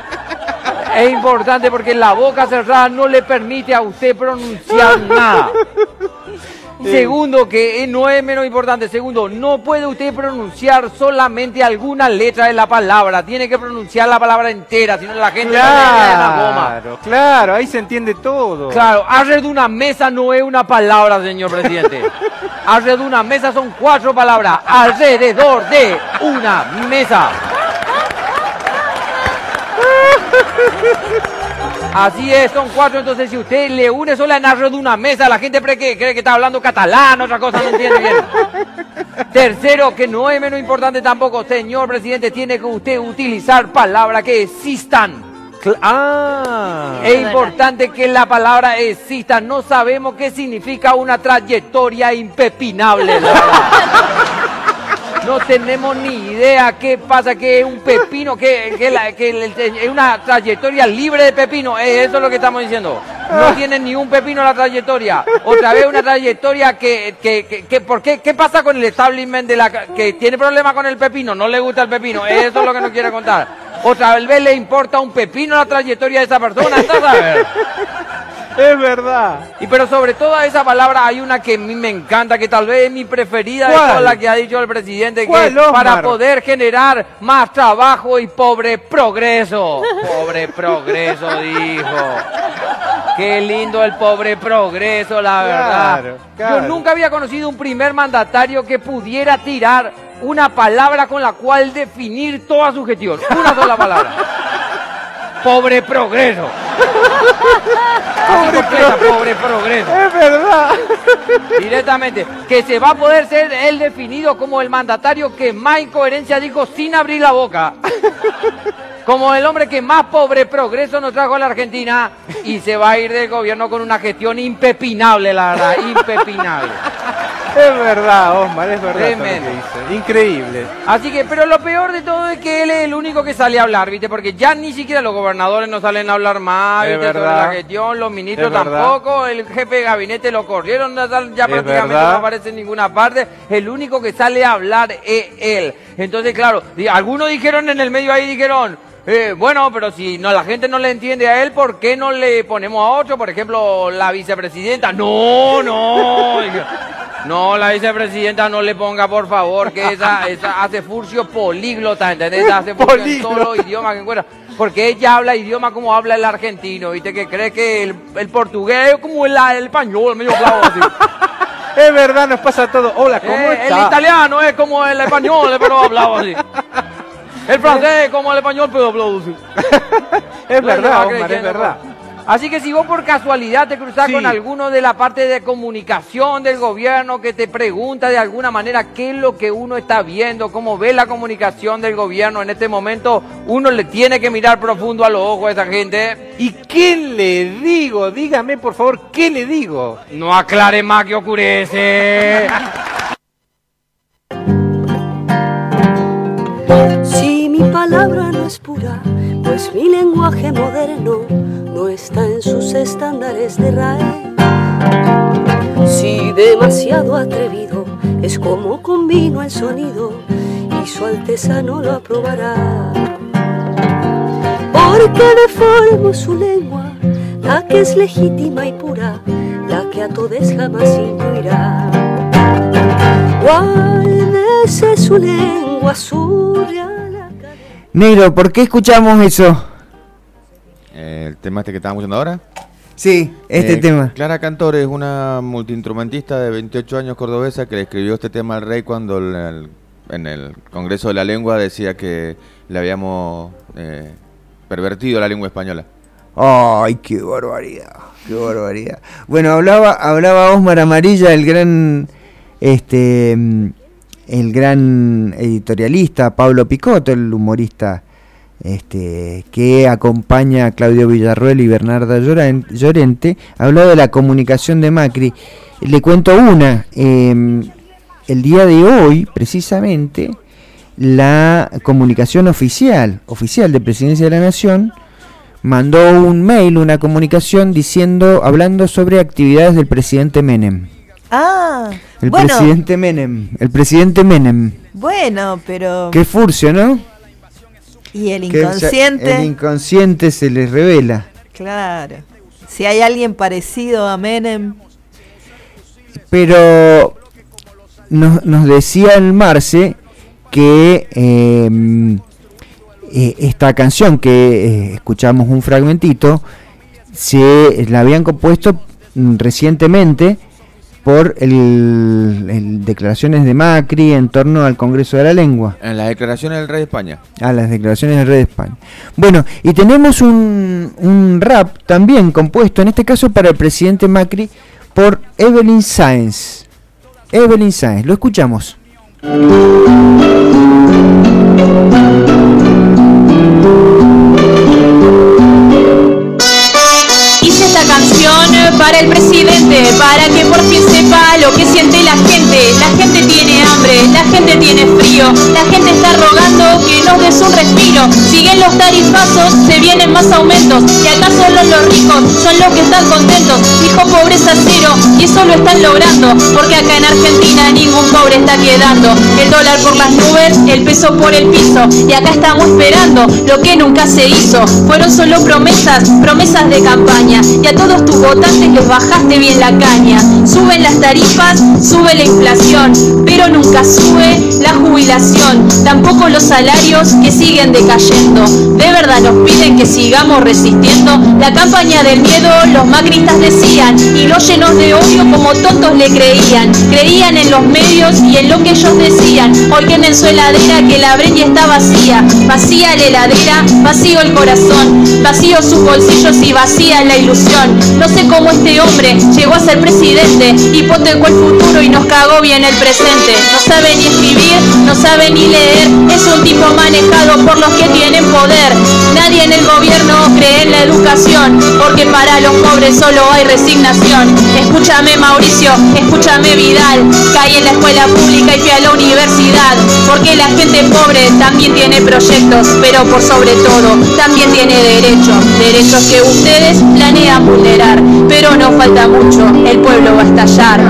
Es importante porque la boca cerrada no le permite a usted pronunciar nada. Segundo, que no es menos importante, segundo, no puede usted pronunciar solamente alguna letra de la palabra, tiene que pronunciar la palabra entera, si no la gente no le da la goma. Claro, ahí se entiende todo. Claro, alrededor de una mesa no es una palabra, señor presidente. Alrededor de una mesa son 4 palabras, alrededor de una mesa. Así es, son 4, entonces si usted le une sola en alrededor de una mesa, la gente cree que está hablando catalán, otra cosa, no entiende bien. Tercero, que no es menos importante tampoco, señor presidente, tiene que usted utilizar palabras que existan. Es importante que la palabra exista, no sabemos qué significa una trayectoria impepinable, la verdad. No tenemos ni idea qué pasa, que es un pepino, que es una trayectoria libre de pepino. Eso es lo que estamos diciendo. No tiene ni un pepino la trayectoria. Otra vez una trayectoria ¿qué pasa con el establishment que tiene problemas con el pepino? No le gusta el pepino. Eso es lo que nos quiere contar. Otra vez le importa un pepino la trayectoria de esa persona. Entonces, a ver. Es verdad. Pero sobre toda esa palabra hay una que a mí me encanta, que tal vez es mi preferida de todas las que ha dicho el presidente, que es para poder generar más trabajo y pobre progreso. Pobre progreso, dijo. Qué lindo el pobre progreso, la verdad. Yo nunca había conocido un primer mandatario que pudiera tirar una palabra con la cual definir toda su gestión. Una sola palabra. Pobre progreso. Pobre progreso. Es verdad. Directamente. Que se va a poder ser él definido como el mandatario que más incoherencia dijo sin abrir la boca. Como el hombre que más pobre progreso nos trajo a la Argentina. Y se va a ir del gobierno con una gestión impepinable, la verdad. Impepinable. Es verdad, Osmar, es verdad. Tremendo. Todo lo que dice. Increíble. Así que, pero lo peor de todo es que él es el único que sale a hablar, ¿viste? Porque ya ni siquiera los gobernadores no salen a hablar más, Es ¿viste? Sobre verdad. la gestión, los ministros Es verdad. tampoco, el jefe de gabinete lo corrieron, ya prácticamente verdad. no aparece en ninguna parte. El único que sale a hablar es él. Entonces, claro, algunos dijeron en el medio ahí, dijeron... bueno, pero si no la gente no le entiende a él, ¿por qué no le ponemos a otro? Por ejemplo, la vicepresidenta. No. No, la vicepresidenta no le ponga, por favor, que esa hace furcio políglota, ¿entendés? Hace furcio en todos los idiomas que encuentra. Porque ella habla idioma como habla el argentino, ¿viste? Que cree que el portugués es como el español, medio clavo así. Es verdad, nos pasa todo. Hola, ¿cómo El está? italiano es como el español, pero hablado así. El francés es como el español, pero hablado así. Es verdad, Osmar, es verdad. Así que si vos por casualidad te cruzás con alguno de la parte de comunicación del gobierno que te pregunta de alguna manera qué es lo que uno está viendo, cómo ve la comunicación del gobierno en este momento, uno le tiene que mirar profundo a los ojos a esa gente. ¿Y qué le digo? Dígame, por favor, ¿qué le digo? No aclare más que oscurece. Si mi palabra no es pura, pues mi lenguaje moderno no está en sus estándares de RAE. Si demasiado atrevido es como combino el sonido y su alteza no lo aprobará. Porque deformo su lengua, la que es legítima y pura, la que a todes jamás incluirá. Guárdese su lengua, su real. Negro, ¿por qué escuchamos eso? ¿El tema este que estábamos escuchando ahora? Sí, este tema. Clara Cantor es una multiinstrumentista de 28 años cordobesa que le escribió este tema al rey cuando en el Congreso de la Lengua decía que le habíamos pervertido la lengua española. ¡Ay, qué barbaridad! ¡Qué barbaridad! Bueno, hablaba Osmar Amarilla, el gran editorialista, Pablo Picotto, el humorista que acompaña a Claudio Villarroel y Bernarda Llorente, habló de la comunicación de Macri. Le cuento una. El día de hoy, precisamente, la comunicación oficial de Presidencia de la Nación mandó un mail, una comunicación hablando sobre actividades del presidente Menem. El presidente Menem. Bueno, pero... Qué furcio, ¿no? Y el inconsciente... El inconsciente se les revela. Claro. Si hay alguien parecido a Menem... Pero nos decía el Marce que esta canción que escuchamos un fragmentito se la habían compuesto recientemente por el declaraciones de Macri en torno al Congreso de la Lengua. En las declaraciones del rey de España. Las declaraciones del rey de España. Bueno, y tenemos un rap también compuesto, en este caso para el presidente Macri, por Evelyn Sáenz. Lo escuchamos. Hice esta canción para el presidente, para que por fin sepa lo que siente la gente. La gente tiene hambre, la gente tiene frío, la gente está rogando que nos des un respiro. Siguen los tarifazos, se vienen más aumentos, y acá solo los ricos son los que están contentos. Dijo pobreza cero, y eso lo están logrando, porque acá en Argentina ningún pobre está quedando. El dólar por las nubes, el peso por el piso, y acá estamos esperando lo que nunca se hizo. Fueron solo promesas de campaña, y a todos tus votantes les bajaste bien la caña. Suben las tarifas, sube la inflación, pero nunca sube la jubilación, tampoco los salarios que siguen decayendo. De verdad nos piden que sigamos resistiendo. La campaña del miedo los macristas decían, y los llenos de odio como tontos le creían. Creían en los medios y en lo que ellos decían. Hoy tienen su heladera que la breña está vacía. Vacía la heladera, vacío el corazón, vacío sus bolsillos y vacía la ilusión. No sé cómo este hombre llegó a ser presidente, hipotecó el futuro y nos cagó bien el presente. No sabe ni escribir, no sabe ni leer, es un tipo manejado manejado por los que tienen poder. Nadie en el gobierno cree en la educación, porque para los pobres solo hay resignación. Escúchame Mauricio, escúchame Vidal, caí en la escuela pública y fui a la universidad, porque la gente pobre también tiene proyectos, pero por sobre todo también tiene derechos que ustedes planean vulnerar, pero no falta mucho, el pueblo va a estallar.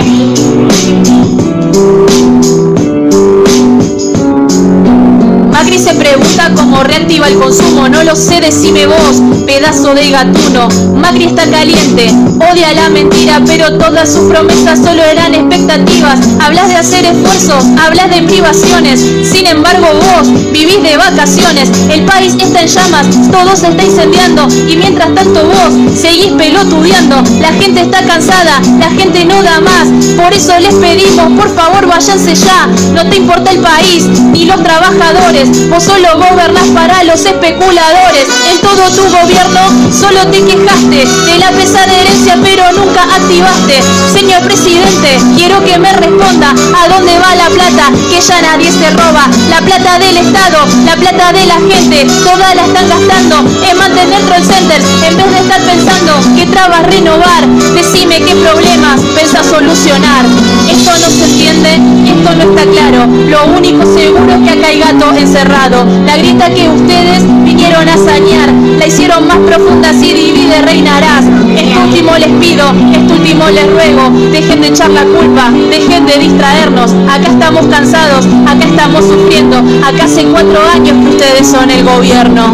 Macri se pregunta cómo reactiva el consumo, no lo sé, decime vos, pedazo de gatuno. Macri está caliente, odia la mentira, pero todas sus promesas solo eran expectativas. Hablas de hacer esfuerzos, hablas de privaciones, sin embargo vos vivís de vacaciones. El país está en llamas, todo se está incendiando, y mientras tanto vos seguís pelotudeando. La gente está cansada, la gente no da más, por eso les pedimos, por favor váyanse ya. No te importa el país, ni los trabajadores, vos solo gobernás para los especuladores. En todo tu gobierno solo te quejaste de la pesada herencia, pero nunca activaste. Señor presidente, quiero que me responda a dónde va la plata, que ya nadie se roba. La plata del Estado, la plata de la gente, toda la están gastando en mantener troll centers, en vez de estar pensando qué trabas renovar. Decime qué problemas pensás solucionar. Esto no se entiende, esto no está claro. Lo único seguro es que acá hay gato encerrado. La grieta que ustedes vinieron a sañar la hicieron más profunda, si divide reinarás. Esto último les pido, esto último les ruego, dejen de echar la culpa, dejen de distraernos. Acá estamos cansados, acá estamos sufriendo, acá hace 4 años que ustedes son el gobierno.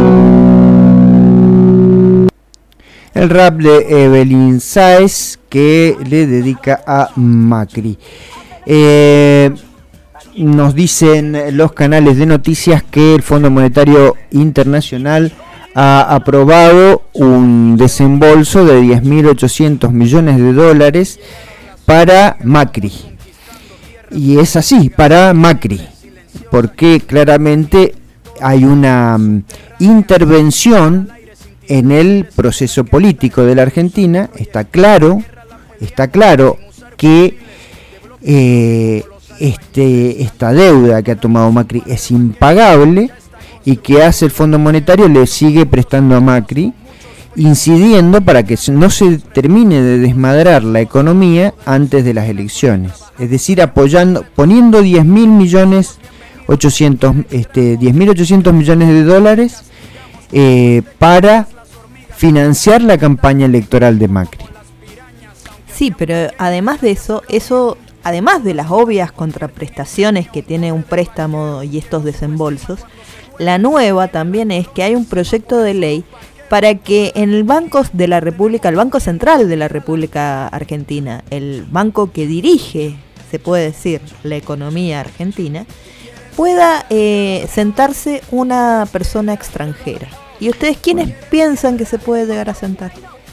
El rap de Evelyn Sáez que le dedica a Macri. Nos dicen los canales de noticias que el Fondo Monetario Internacional ha aprobado un desembolso de 10.800 millones de dólares para Macri. Y es así, para Macri, porque claramente hay una intervención en el proceso político de la Argentina. Está claro que esta deuda que ha tomado Macri es impagable, y que hace el Fondo Monetario, le sigue prestando a Macri, incidiendo para que no se termine de desmadrar la economía antes de las elecciones. Es decir, poniendo 10.800 millones de dólares para financiar la campaña electoral de Macri. Sí, pero además de eso, además de las obvias contraprestaciones que tiene un préstamo y estos desembolsos, la nueva también es que hay un proyecto de ley para que en el Banco de la República, el Banco Central de la República Argentina, el banco que dirige, se puede decir, la economía argentina, pueda sentarse una persona extranjera. ¿Y ustedes quiénes piensan que se puede llegar a sentar?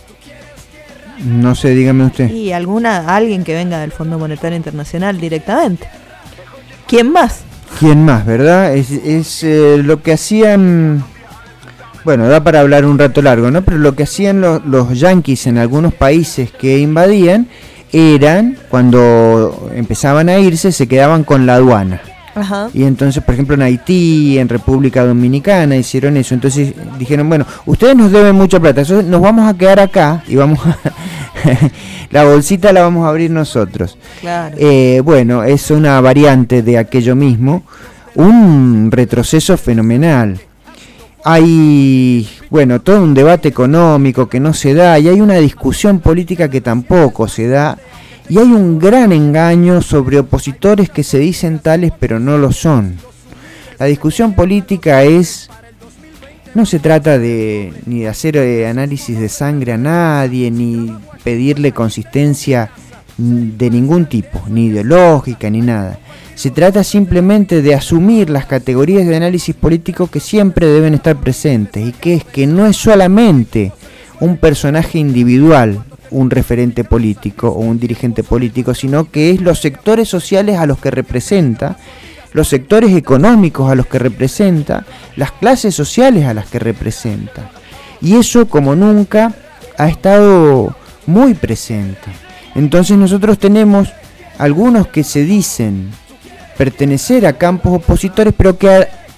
No sé, dígame usted. Y alguien que venga del Fondo Monetario Internacional directamente. ¿Quién más? ¿Quién más, verdad? Es lo que hacían... Bueno, da para hablar un rato largo, ¿no? Pero lo que hacían los yanquis en algunos países que invadían eran, cuando empezaban a irse, se quedaban con la aduana. Ajá. Y entonces, por ejemplo, en Haití, en República Dominicana hicieron eso. Entonces dijeron, bueno, ustedes nos deben mucha plata, entonces nos vamos a quedar acá y vamos a... la bolsita la vamos a abrir nosotros. Claro. Bueno, es una variante de aquello mismo, un retroceso fenomenal. Hay, bueno, todo un debate económico que no se da, y hay una discusión política que tampoco se da, y hay un gran engaño sobre opositores que se dicen tales pero no lo son. La discusión política no se trata ni de hacer análisis de sangre a nadie, ni pedirle consistencia de ningún tipo, ni ideológica, ni nada. Se trata simplemente de asumir las categorías de análisis político que siempre deben estar presentes, y que no es solamente un personaje individual, un referente político o un dirigente político, sino que es los sectores sociales a los que representa, los sectores económicos a los que representa, las clases sociales a las que representa. Y eso, como nunca, ha estado muy presente. Entonces nosotros tenemos algunos que se dicen pertenecer a campos opositores, pero que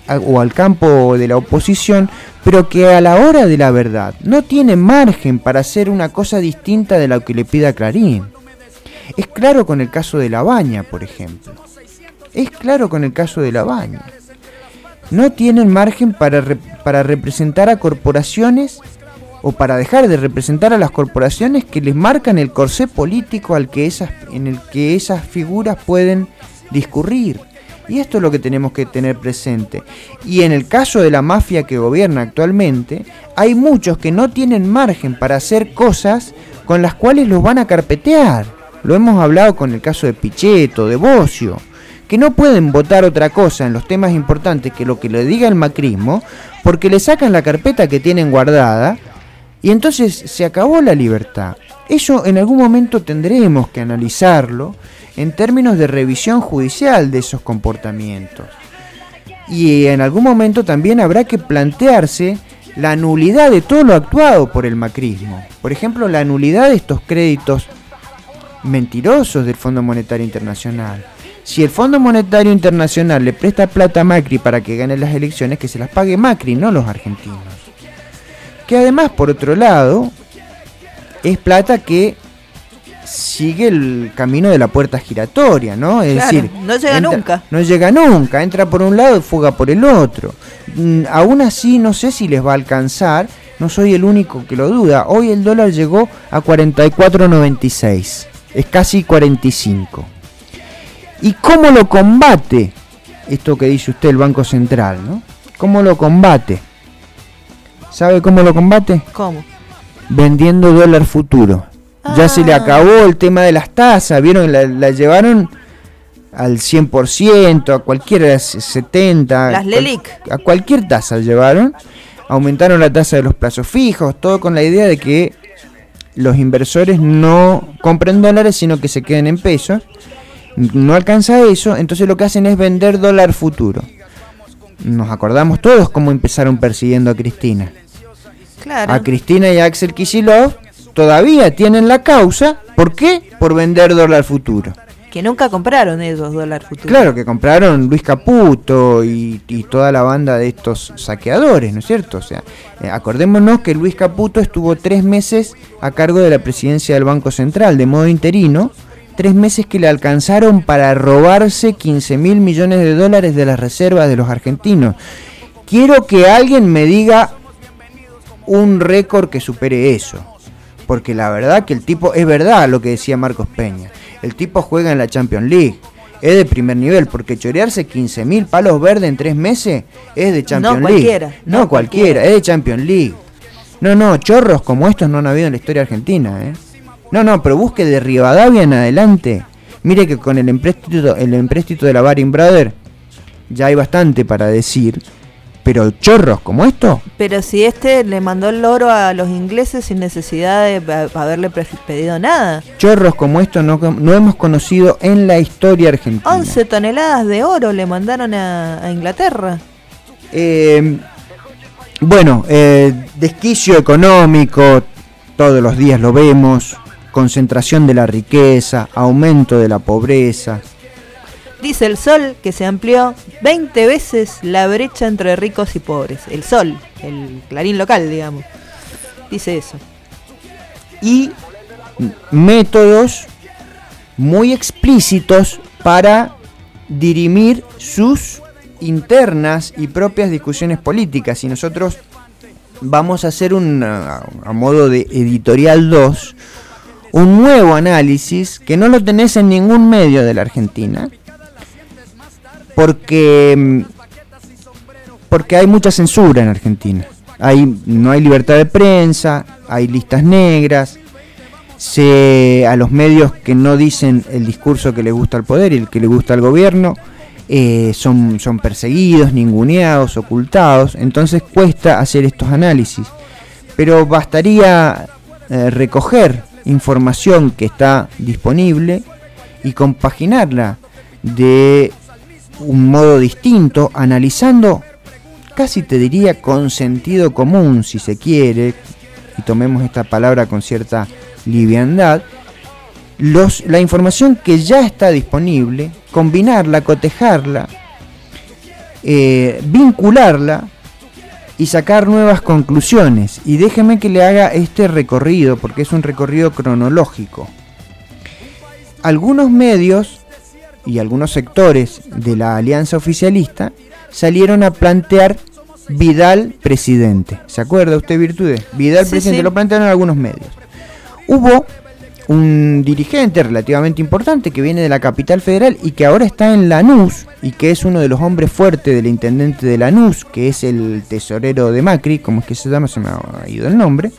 o al campo de la oposición, pero que a la hora de la verdad no tiene margen para hacer una cosa distinta de lo que le pida Clarín. Es claro con el caso de La Baña, por ejemplo. Es claro con el caso de La Baña. No tienen margen para representar a corporaciones o para dejar de representar a las corporaciones que les marcan el corsé político en el que esas figuras pueden discurrir. Y esto es lo que tenemos que tener presente. Y en el caso de la mafia que gobierna actualmente, hay muchos que no tienen margen para hacer cosas con las cuales los van a carpetear. Lo hemos hablado con el caso de Pichetto, de Bocio, que no pueden votar otra cosa en los temas importantes que lo que le diga el macrismo, porque le sacan la carpeta que tienen guardada, y entonces se acabó la libertad. Eso en algún momento tendremos que analizarlo en términos de revisión judicial de esos comportamientos. Y en algún momento también habrá que plantearse la nulidad de todo lo actuado por el macrismo. Por ejemplo, la nulidad de estos créditos mentirosos del Fondo Monetario Internacional. Si el Fondo Monetario Internacional le presta plata a Macri para que gane las elecciones, que se las pague Macri, no los argentinos. Que además, por otro lado, es plata que sigue el camino de la puerta giratoria, ¿no? Es decir, no llega nunca. No llega nunca, entra por un lado y fuga por el otro. Aún así, no sé si les va a alcanzar, no soy el único que lo duda. Hoy el dólar llegó a 44.96, es casi 45. ¿Y cómo lo combate esto que dice usted, el Banco Central, ¿no? ¿Cómo lo combate? ¿Sabe cómo lo combate? ¿Cómo? Vendiendo dólar futuro. Ya se le acabó el tema de las tasas, ¿vieron? La llevaron al 100%, a cualquier 70%. Las LELIC. A cualquier tasa llevaron. Aumentaron la tasa de los plazos fijos, todo con la idea de que los inversores no compren dólares, sino que se queden en pesos. No alcanza eso, entonces lo que hacen es vender dólar futuro. Nos acordamos todos cómo empezaron persiguiendo a Cristina. Claro. A Cristina y a Axel Kicillof todavía tienen la causa. ¿Por qué? Por vender dólar futuro. Que nunca compraron esos dólar futuro. Claro, que compraron Luis Caputo y toda la banda de estos saqueadores, ¿no es cierto? O sea, acordémonos que Luis Caputo estuvo 3 meses a cargo de la presidencia del Banco Central, de modo interino. 3 meses que le alcanzaron para robarse 15.000 millones de dólares de las reservas de los argentinos. Quiero que alguien me diga un récord que supere eso. Porque la verdad que el tipo, es verdad lo que decía Marcos Peña, el tipo juega en la Champions League, es de primer nivel, porque chorearse 15.000 palos verdes en 3 meses es de Champions League. No cualquiera, es de Champions League. No, chorros como estos no han habido en la historia argentina, No, pero busque de Rivadavia en adelante. Mire que con el empréstito de la Baring Brothers ya hay bastante para decir. Pero chorros como esto. Pero si le mandó el oro a los ingleses sin necesidad de haberle pedido nada. Chorros como esto no hemos conocido en la historia argentina. 11 toneladas de oro le mandaron a Inglaterra. Desquicio económico, todos los días lo vemos. Concentración de la riqueza, aumento de la pobreza. Dice el Sol que se amplió 20 veces la brecha entre ricos y pobres. El Sol, el Clarín local, digamos. Dice eso. Y métodos muy explícitos para dirimir sus internas y propias discusiones políticas. Y nosotros vamos a hacer a modo de editorial 2, un nuevo análisis que no lo tenés en ningún medio de la Argentina. Porque hay mucha censura en Argentina. No hay libertad de prensa, hay listas negras. A los medios que no dicen el discurso que les gusta al poder y el que le gusta al gobierno son perseguidos, ninguneados, ocultados. Entonces cuesta hacer estos análisis. Pero bastaría recoger información que está disponible y compaginarla de un modo distinto, analizando, casi te diría con sentido común, si se quiere, y tomemos esta palabra con cierta liviandad, la información que ya está disponible, combinarla, cotejarla, vincularla y sacar nuevas conclusiones. Y déjeme que le haga este recorrido, porque es un recorrido cronológico. Algunos medios y algunos sectores de la alianza oficialista salieron a plantear Vidal presidente. ¿Se acuerda usted, Virtudes? Vidal presidente, sí. Lo plantearon en algunos medios. Hubo un dirigente relativamente importante que viene de la capital federal y que ahora está en Lanús y que es uno de los hombres fuertes del intendente de Lanús, que es el tesorero de Macri, ¿cómo es que se llama? Se me ha ido el nombre.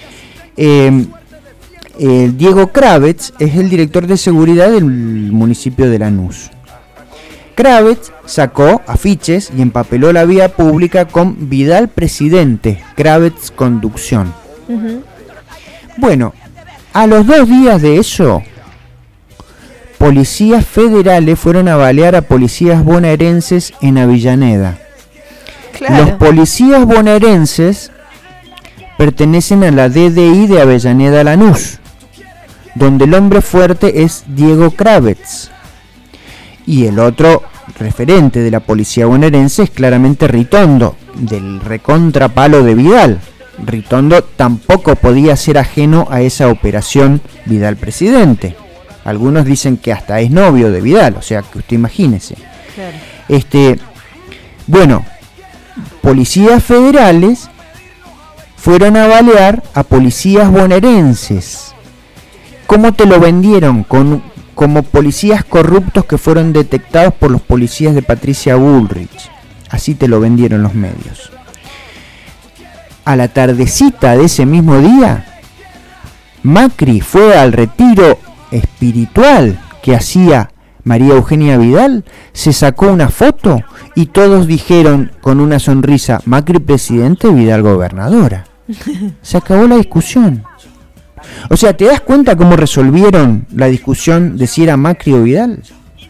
Diego Kravetz es el director de seguridad del municipio de Lanús. Kravetz sacó afiches y empapeló la vía pública con Vidal presidente, Kravetz conducción. Bueno, a los 2 días de eso, policías federales fueron a balear a policías bonaerenses en Avellaneda. Claro. Los policías bonaerenses pertenecen a la DDI de Avellaneda Lanús, donde el hombre fuerte es Diego Kravetz. Y el otro referente de la policía bonaerense es claramente Ritondo, del recontrapalo de Vidal. Ritondo tampoco podía ser ajeno a esa operación Vidal presidente. Algunos dicen que hasta es novio de Vidal, o sea que usted imagínese. Claro. Bueno, policías federales fueron a balear a policías bonaerenses. ¿Cómo te lo vendieron? Como policías corruptos que fueron detectados por los policías de Patricia Bullrich. Así te lo vendieron los medios. A la tardecita de ese mismo día, Macri fue al retiro espiritual que hacía María Eugenia Vidal, se sacó una foto y todos dijeron con una sonrisa: Macri presidente, Vidal gobernadora. Se acabó la discusión. O sea, ¿te das cuenta cómo resolvieron la discusión de si era Macri o Vidal?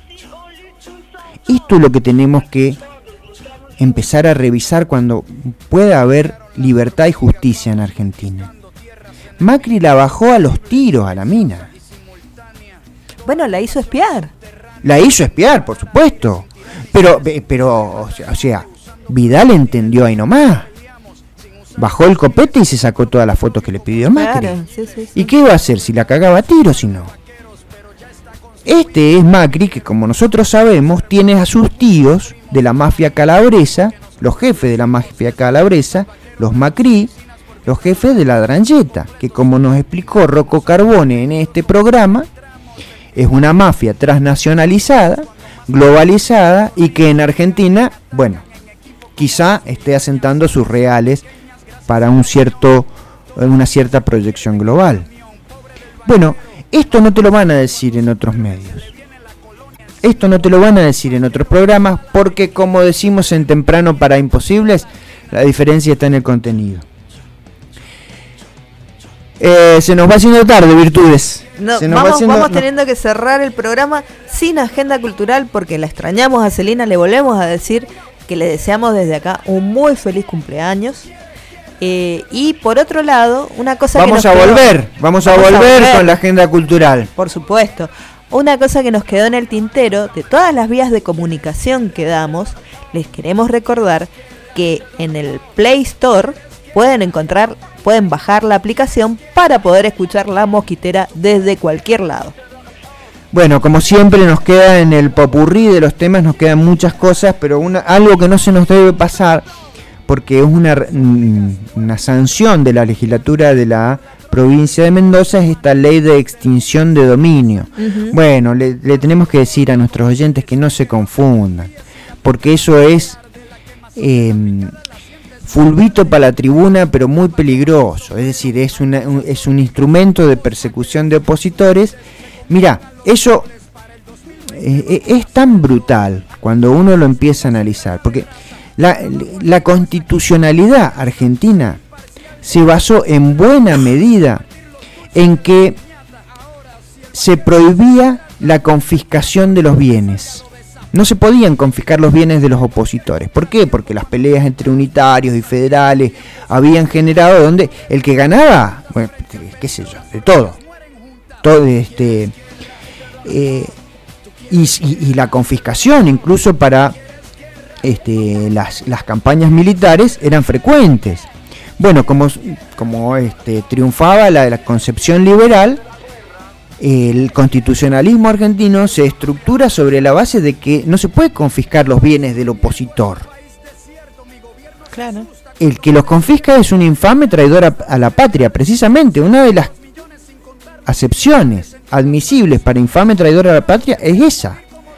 Esto es lo que tenemos que empezar a revisar cuando pueda haber libertad y justicia en Argentina. Macri la bajó a los tiros a la mina. Bueno, la hizo espiar. La hizo espiar, por supuesto. Pero o sea, Vidal entendió ahí nomás. Bajó el copete y se sacó todas las fotos que le pidió Macri. Claro, sí. ¿Y qué iba a hacer si la cagaba a tiro si no? Este es Macri que, como nosotros sabemos, tiene a sus tíos de la mafia calabresa, los jefes de la mafia calabresa, los Macri, los jefes de la Drangheta, que, como nos explicó Rocco Carbone en este programa, es una mafia transnacionalizada, globalizada y que en Argentina, bueno, quizá esté asentando sus reales para una cierta proyección global. Bueno, esto no te lo van a decir en otros medios. Esto no te lo van a decir en otros programas porque, como decimos en Temprano para Imposibles, la diferencia está en el contenido. Se nos va haciendo tarde, Virtudes. Vamos teniendo que cerrar el programa sin agenda cultural porque la extrañamos a Celina. Le volvemos a decir que le deseamos desde acá un muy feliz cumpleaños. Y por otro lado, una cosa vamos a volver con la agenda cultural. Por supuesto. Una cosa que nos quedó en el tintero, de todas las vías de comunicación que damos, les queremos recordar que en el Play Store pueden bajar la aplicación para poder escuchar La Mosquitera desde cualquier lado. Bueno, como siempre nos queda en el popurrí de los temas, nos quedan muchas cosas, pero algo que no se nos debe pasar, porque es una sanción de la legislatura de la provincia de Mendoza, es esta ley de extinción de dominio. Bueno, le tenemos que decir a nuestros oyentes que no se confundan, porque eso es fulbito para la tribuna, pero muy peligroso. Es decir, es un instrumento de persecución de opositores. Mirá, eso es tan brutal cuando uno lo empieza a analizar, porque la constitucionalidad argentina se basó en buena medida en que se prohibía la confiscación de los bienes. No se podían confiscar los bienes de los opositores. ¿Por qué? Porque las peleas entre unitarios y federales habían generado donde el que ganaba, bueno, qué sé yo, de todo y la confiscación incluso para las campañas militares eran frecuentes. Bueno, como triunfaba la concepción liberal, el constitucionalismo argentino se estructura sobre la base de que no se puede confiscar los bienes del opositor. Claro. El que los confisca es un infame traidor a la patria, precisamente. Una de las acepciones admisibles para infame traidor a la patria es esa.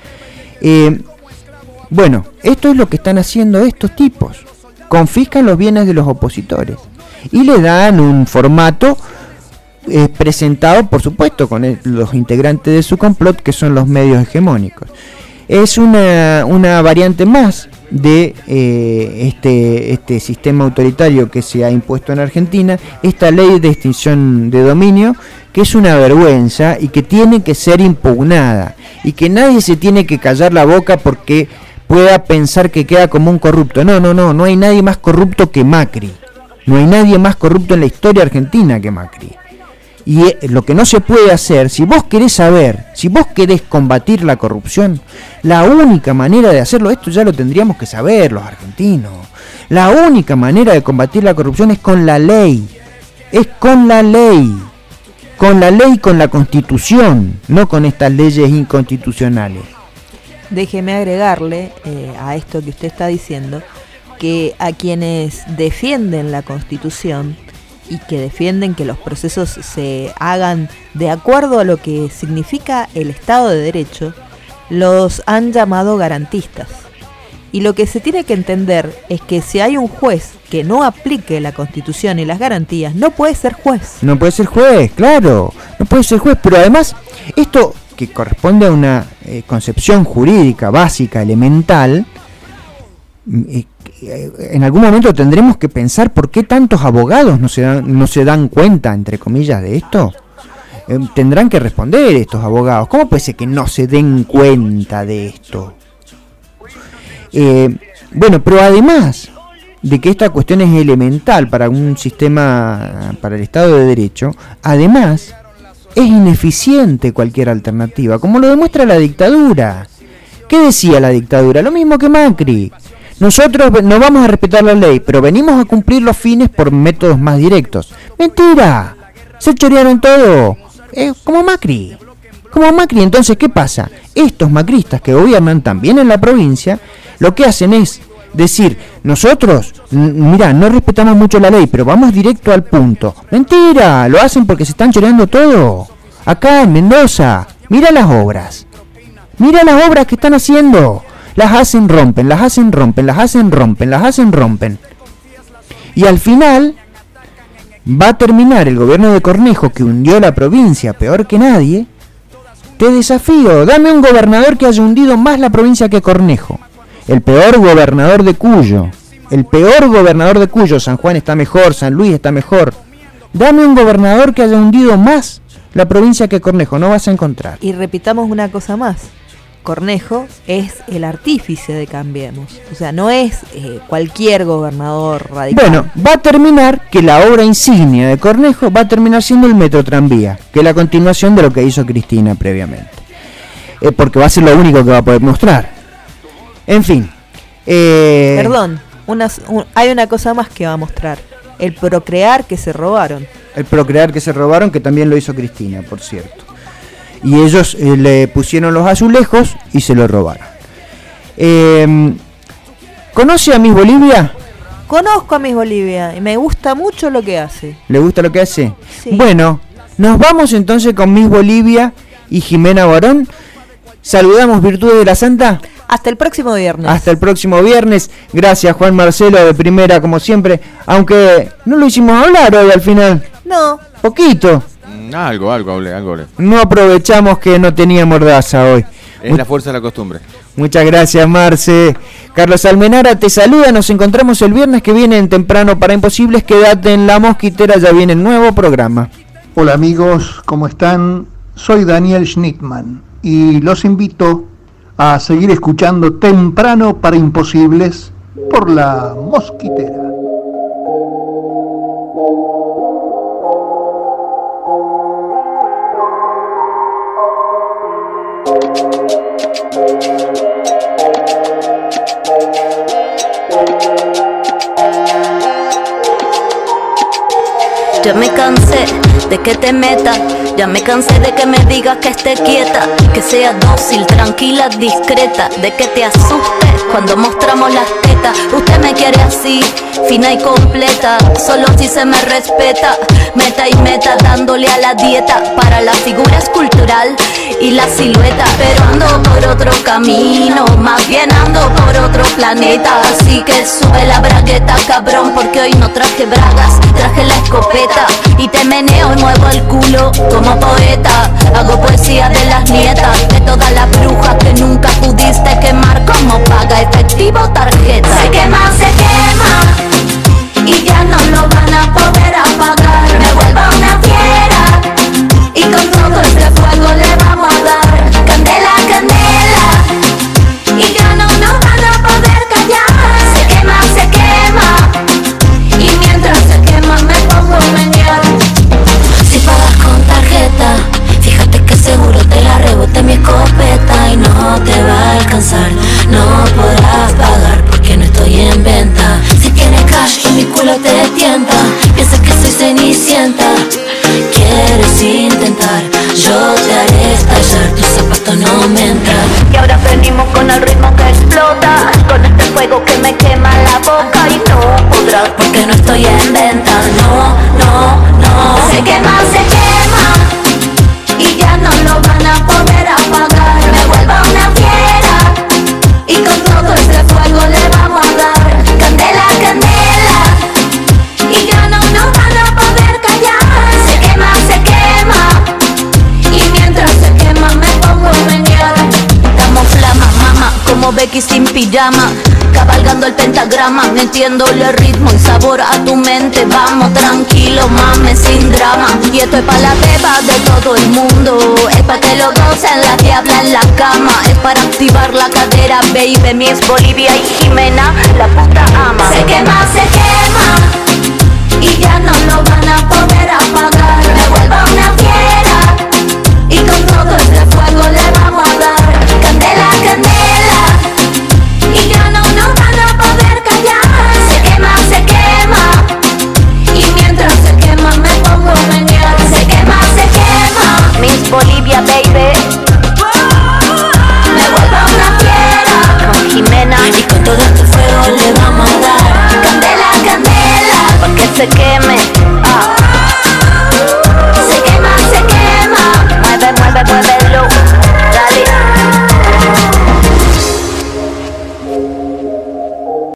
Bueno, esto es lo que están haciendo estos tipos. Confiscan los bienes de los opositores y le dan un formato presentado, por supuesto, con los integrantes de su complot, que son los medios hegemónicos. Es una variante más de este sistema autoritario que se ha impuesto en Argentina, esta ley de extinción de dominio, que es una vergüenza y que tiene que ser impugnada, y que nadie se tiene que callar la boca porque pueda pensar que queda como un corrupto. No hay nadie más corrupto que Macri. No hay nadie más corrupto en la historia argentina que Macri. Y lo que no se puede hacer, si vos querés saber, si vos querés combatir la corrupción, la única manera de hacerlo, esto ya lo tendríamos que saber los argentinos, la única manera de combatir la corrupción es con la ley, con la ley, con la Constitución, no con estas leyes inconstitucionales. Déjeme agregarle a esto que usted está diciendo, que a quienes defienden la Constitución y que defienden que los procesos se hagan de acuerdo a lo que significa el Estado de Derecho, los han llamado garantistas. Y lo que se tiene que entender es que si hay un juez que no aplique la Constitución y las garantías, no puede ser juez. No puede ser juez, claro, no puede ser juez, pero además esto que corresponde a una concepción jurídica básica, elemental, en algún momento tendremos que pensar por qué tantos abogados no se dan cuenta, entre comillas, de esto. Tendrán que responder estos abogados. ¿Cómo puede ser que no se den cuenta de esto? Bueno, pero además de que esta cuestión es elemental para un sistema, para el Estado de Derecho, además es ineficiente cualquier alternativa, como lo demuestra la dictadura. ¿Qué decía la dictadura? Lo mismo que Macri. Nosotros no vamos a respetar la ley, pero venimos a cumplir los fines por métodos más directos. ¡Mentira! Se chorearon todo. Como Macri. Entonces, ¿qué pasa? Estos macristas que gobiernan también en la provincia, lo que hacen es decir, nosotros, mira, no respetamos mucho la ley, pero vamos directo al punto. ¡Mentira! Lo hacen porque se están choreando todo. Acá en Mendoza, mira las obras. Mira las obras que están haciendo. Las hacen, rompen, las hacen, rompen, las hacen, rompen, las hacen, rompen. Y al final va a terminar el gobierno de Cornejo, que hundió la provincia peor que nadie. Te desafío, dame un gobernador que haya hundido más la provincia que Cornejo. El peor gobernador de Cuyo. San Juan está mejor, San Luis está mejor. Dame un gobernador que haya hundido más la provincia que Cornejo, no vas a encontrar. Y repitamos una cosa más. Cornejo es el artífice de Cambiemos. O sea, no es cualquier gobernador radical. Bueno, va a terminar que la obra insignia de Cornejo va a terminar siendo el metro tranvía, que es la continuación de lo que hizo Cristina previamente. Porque va a ser lo único que va a poder mostrar. En fin. Perdón, hay una cosa más que va a mostrar. El procrear que se robaron. Que también lo hizo Cristina, por cierto. Y ellos le pusieron los azulejos y se lo robaron. ¿Conoce a Miss Bolivia? Conozco a Miss Bolivia y me gusta mucho lo que hace. ¿Le gusta lo que hace? Sí. Bueno, nos vamos entonces con Miss Bolivia y Jimena Barón. Saludamos Virtudes de la Santa. Hasta el próximo viernes. Gracias, Juan Marcelo, de primera, como siempre. Aunque no lo hicimos hablar hoy al final. No. Poquito. Algo hablé. No aprovechamos que no tenía mordaza hoy. Es la fuerza de la costumbre. Muchas gracias, Marce. Carlos Almenara te saluda. Nos encontramos el viernes que viene en Temprano para Imposibles. Quédate en La Mosquitera, ya viene el nuevo programa. Hola amigos, ¿cómo están? Soy Daniel Schnittman y los invito a seguir escuchando Temprano para Imposibles por La Mosquitera. Ya me cansé de que te metas, ya me cansé de que me digas que esté quieta, que sea dócil, tranquila, discreta, de que te asustes cuando mostramos las tetas. Usted me quiere así, fina y completa, solo si se me respeta. Meta y meta, dándole a la dieta para la figura escultural y la silueta. Pero ando por otro camino, más bien ando por otro planeta. Así que sube la bragueta, cabrón, porque hoy no traje bragas, traje la escopeta. Y te meneo y muevo el culo como poeta. Hago poesía de las nietas, de todas las brujas que nunca pudiste quemar. Como paga, efectivo, tarjeta. Se quema, y ya no lo van a poder apagar. Me vuelvo una fiera y con todo este fuego le vamos a dar candela, candela, y ya no nos van a poder callar. Se quema, y mientras se quema me pongo a menear. Si pagas con tarjeta, fíjate que seguro te la rebote mi escopeta. Y no te va a alcanzar, no podrás pagar porque no estoy en venta. Si tienes cash y mi culo te tienta, piensas que soy cenicienta. Quieres intentar, yo te haré estallar, tus zapatos no me entran. Y ahora venimos con el ritmo que explota, con este fuego que me quema la boca. Y no podrás porque no estoy en venta. No, se quema, y ya no lo van a poder apagar. Me vuelvo una fiera y con todo este fuego le vamos a dar candela, candela, y ya no nos van a poder callar. Se quema, y mientras se quema me pongo a menear. Damos flama, mama, como Becky sin pijama, cabalgando el pentagrama, metiéndole ritmo y sabor a tu mente. Vamos tranquilo, mames, sin drama. Y esto es pa' la beba de todo el mundo, es pa' que lo gocen la que habla en la cama. Es para activar la cadera, baby, mi ex Bolivia y Jimena, la puta ama. Se quema,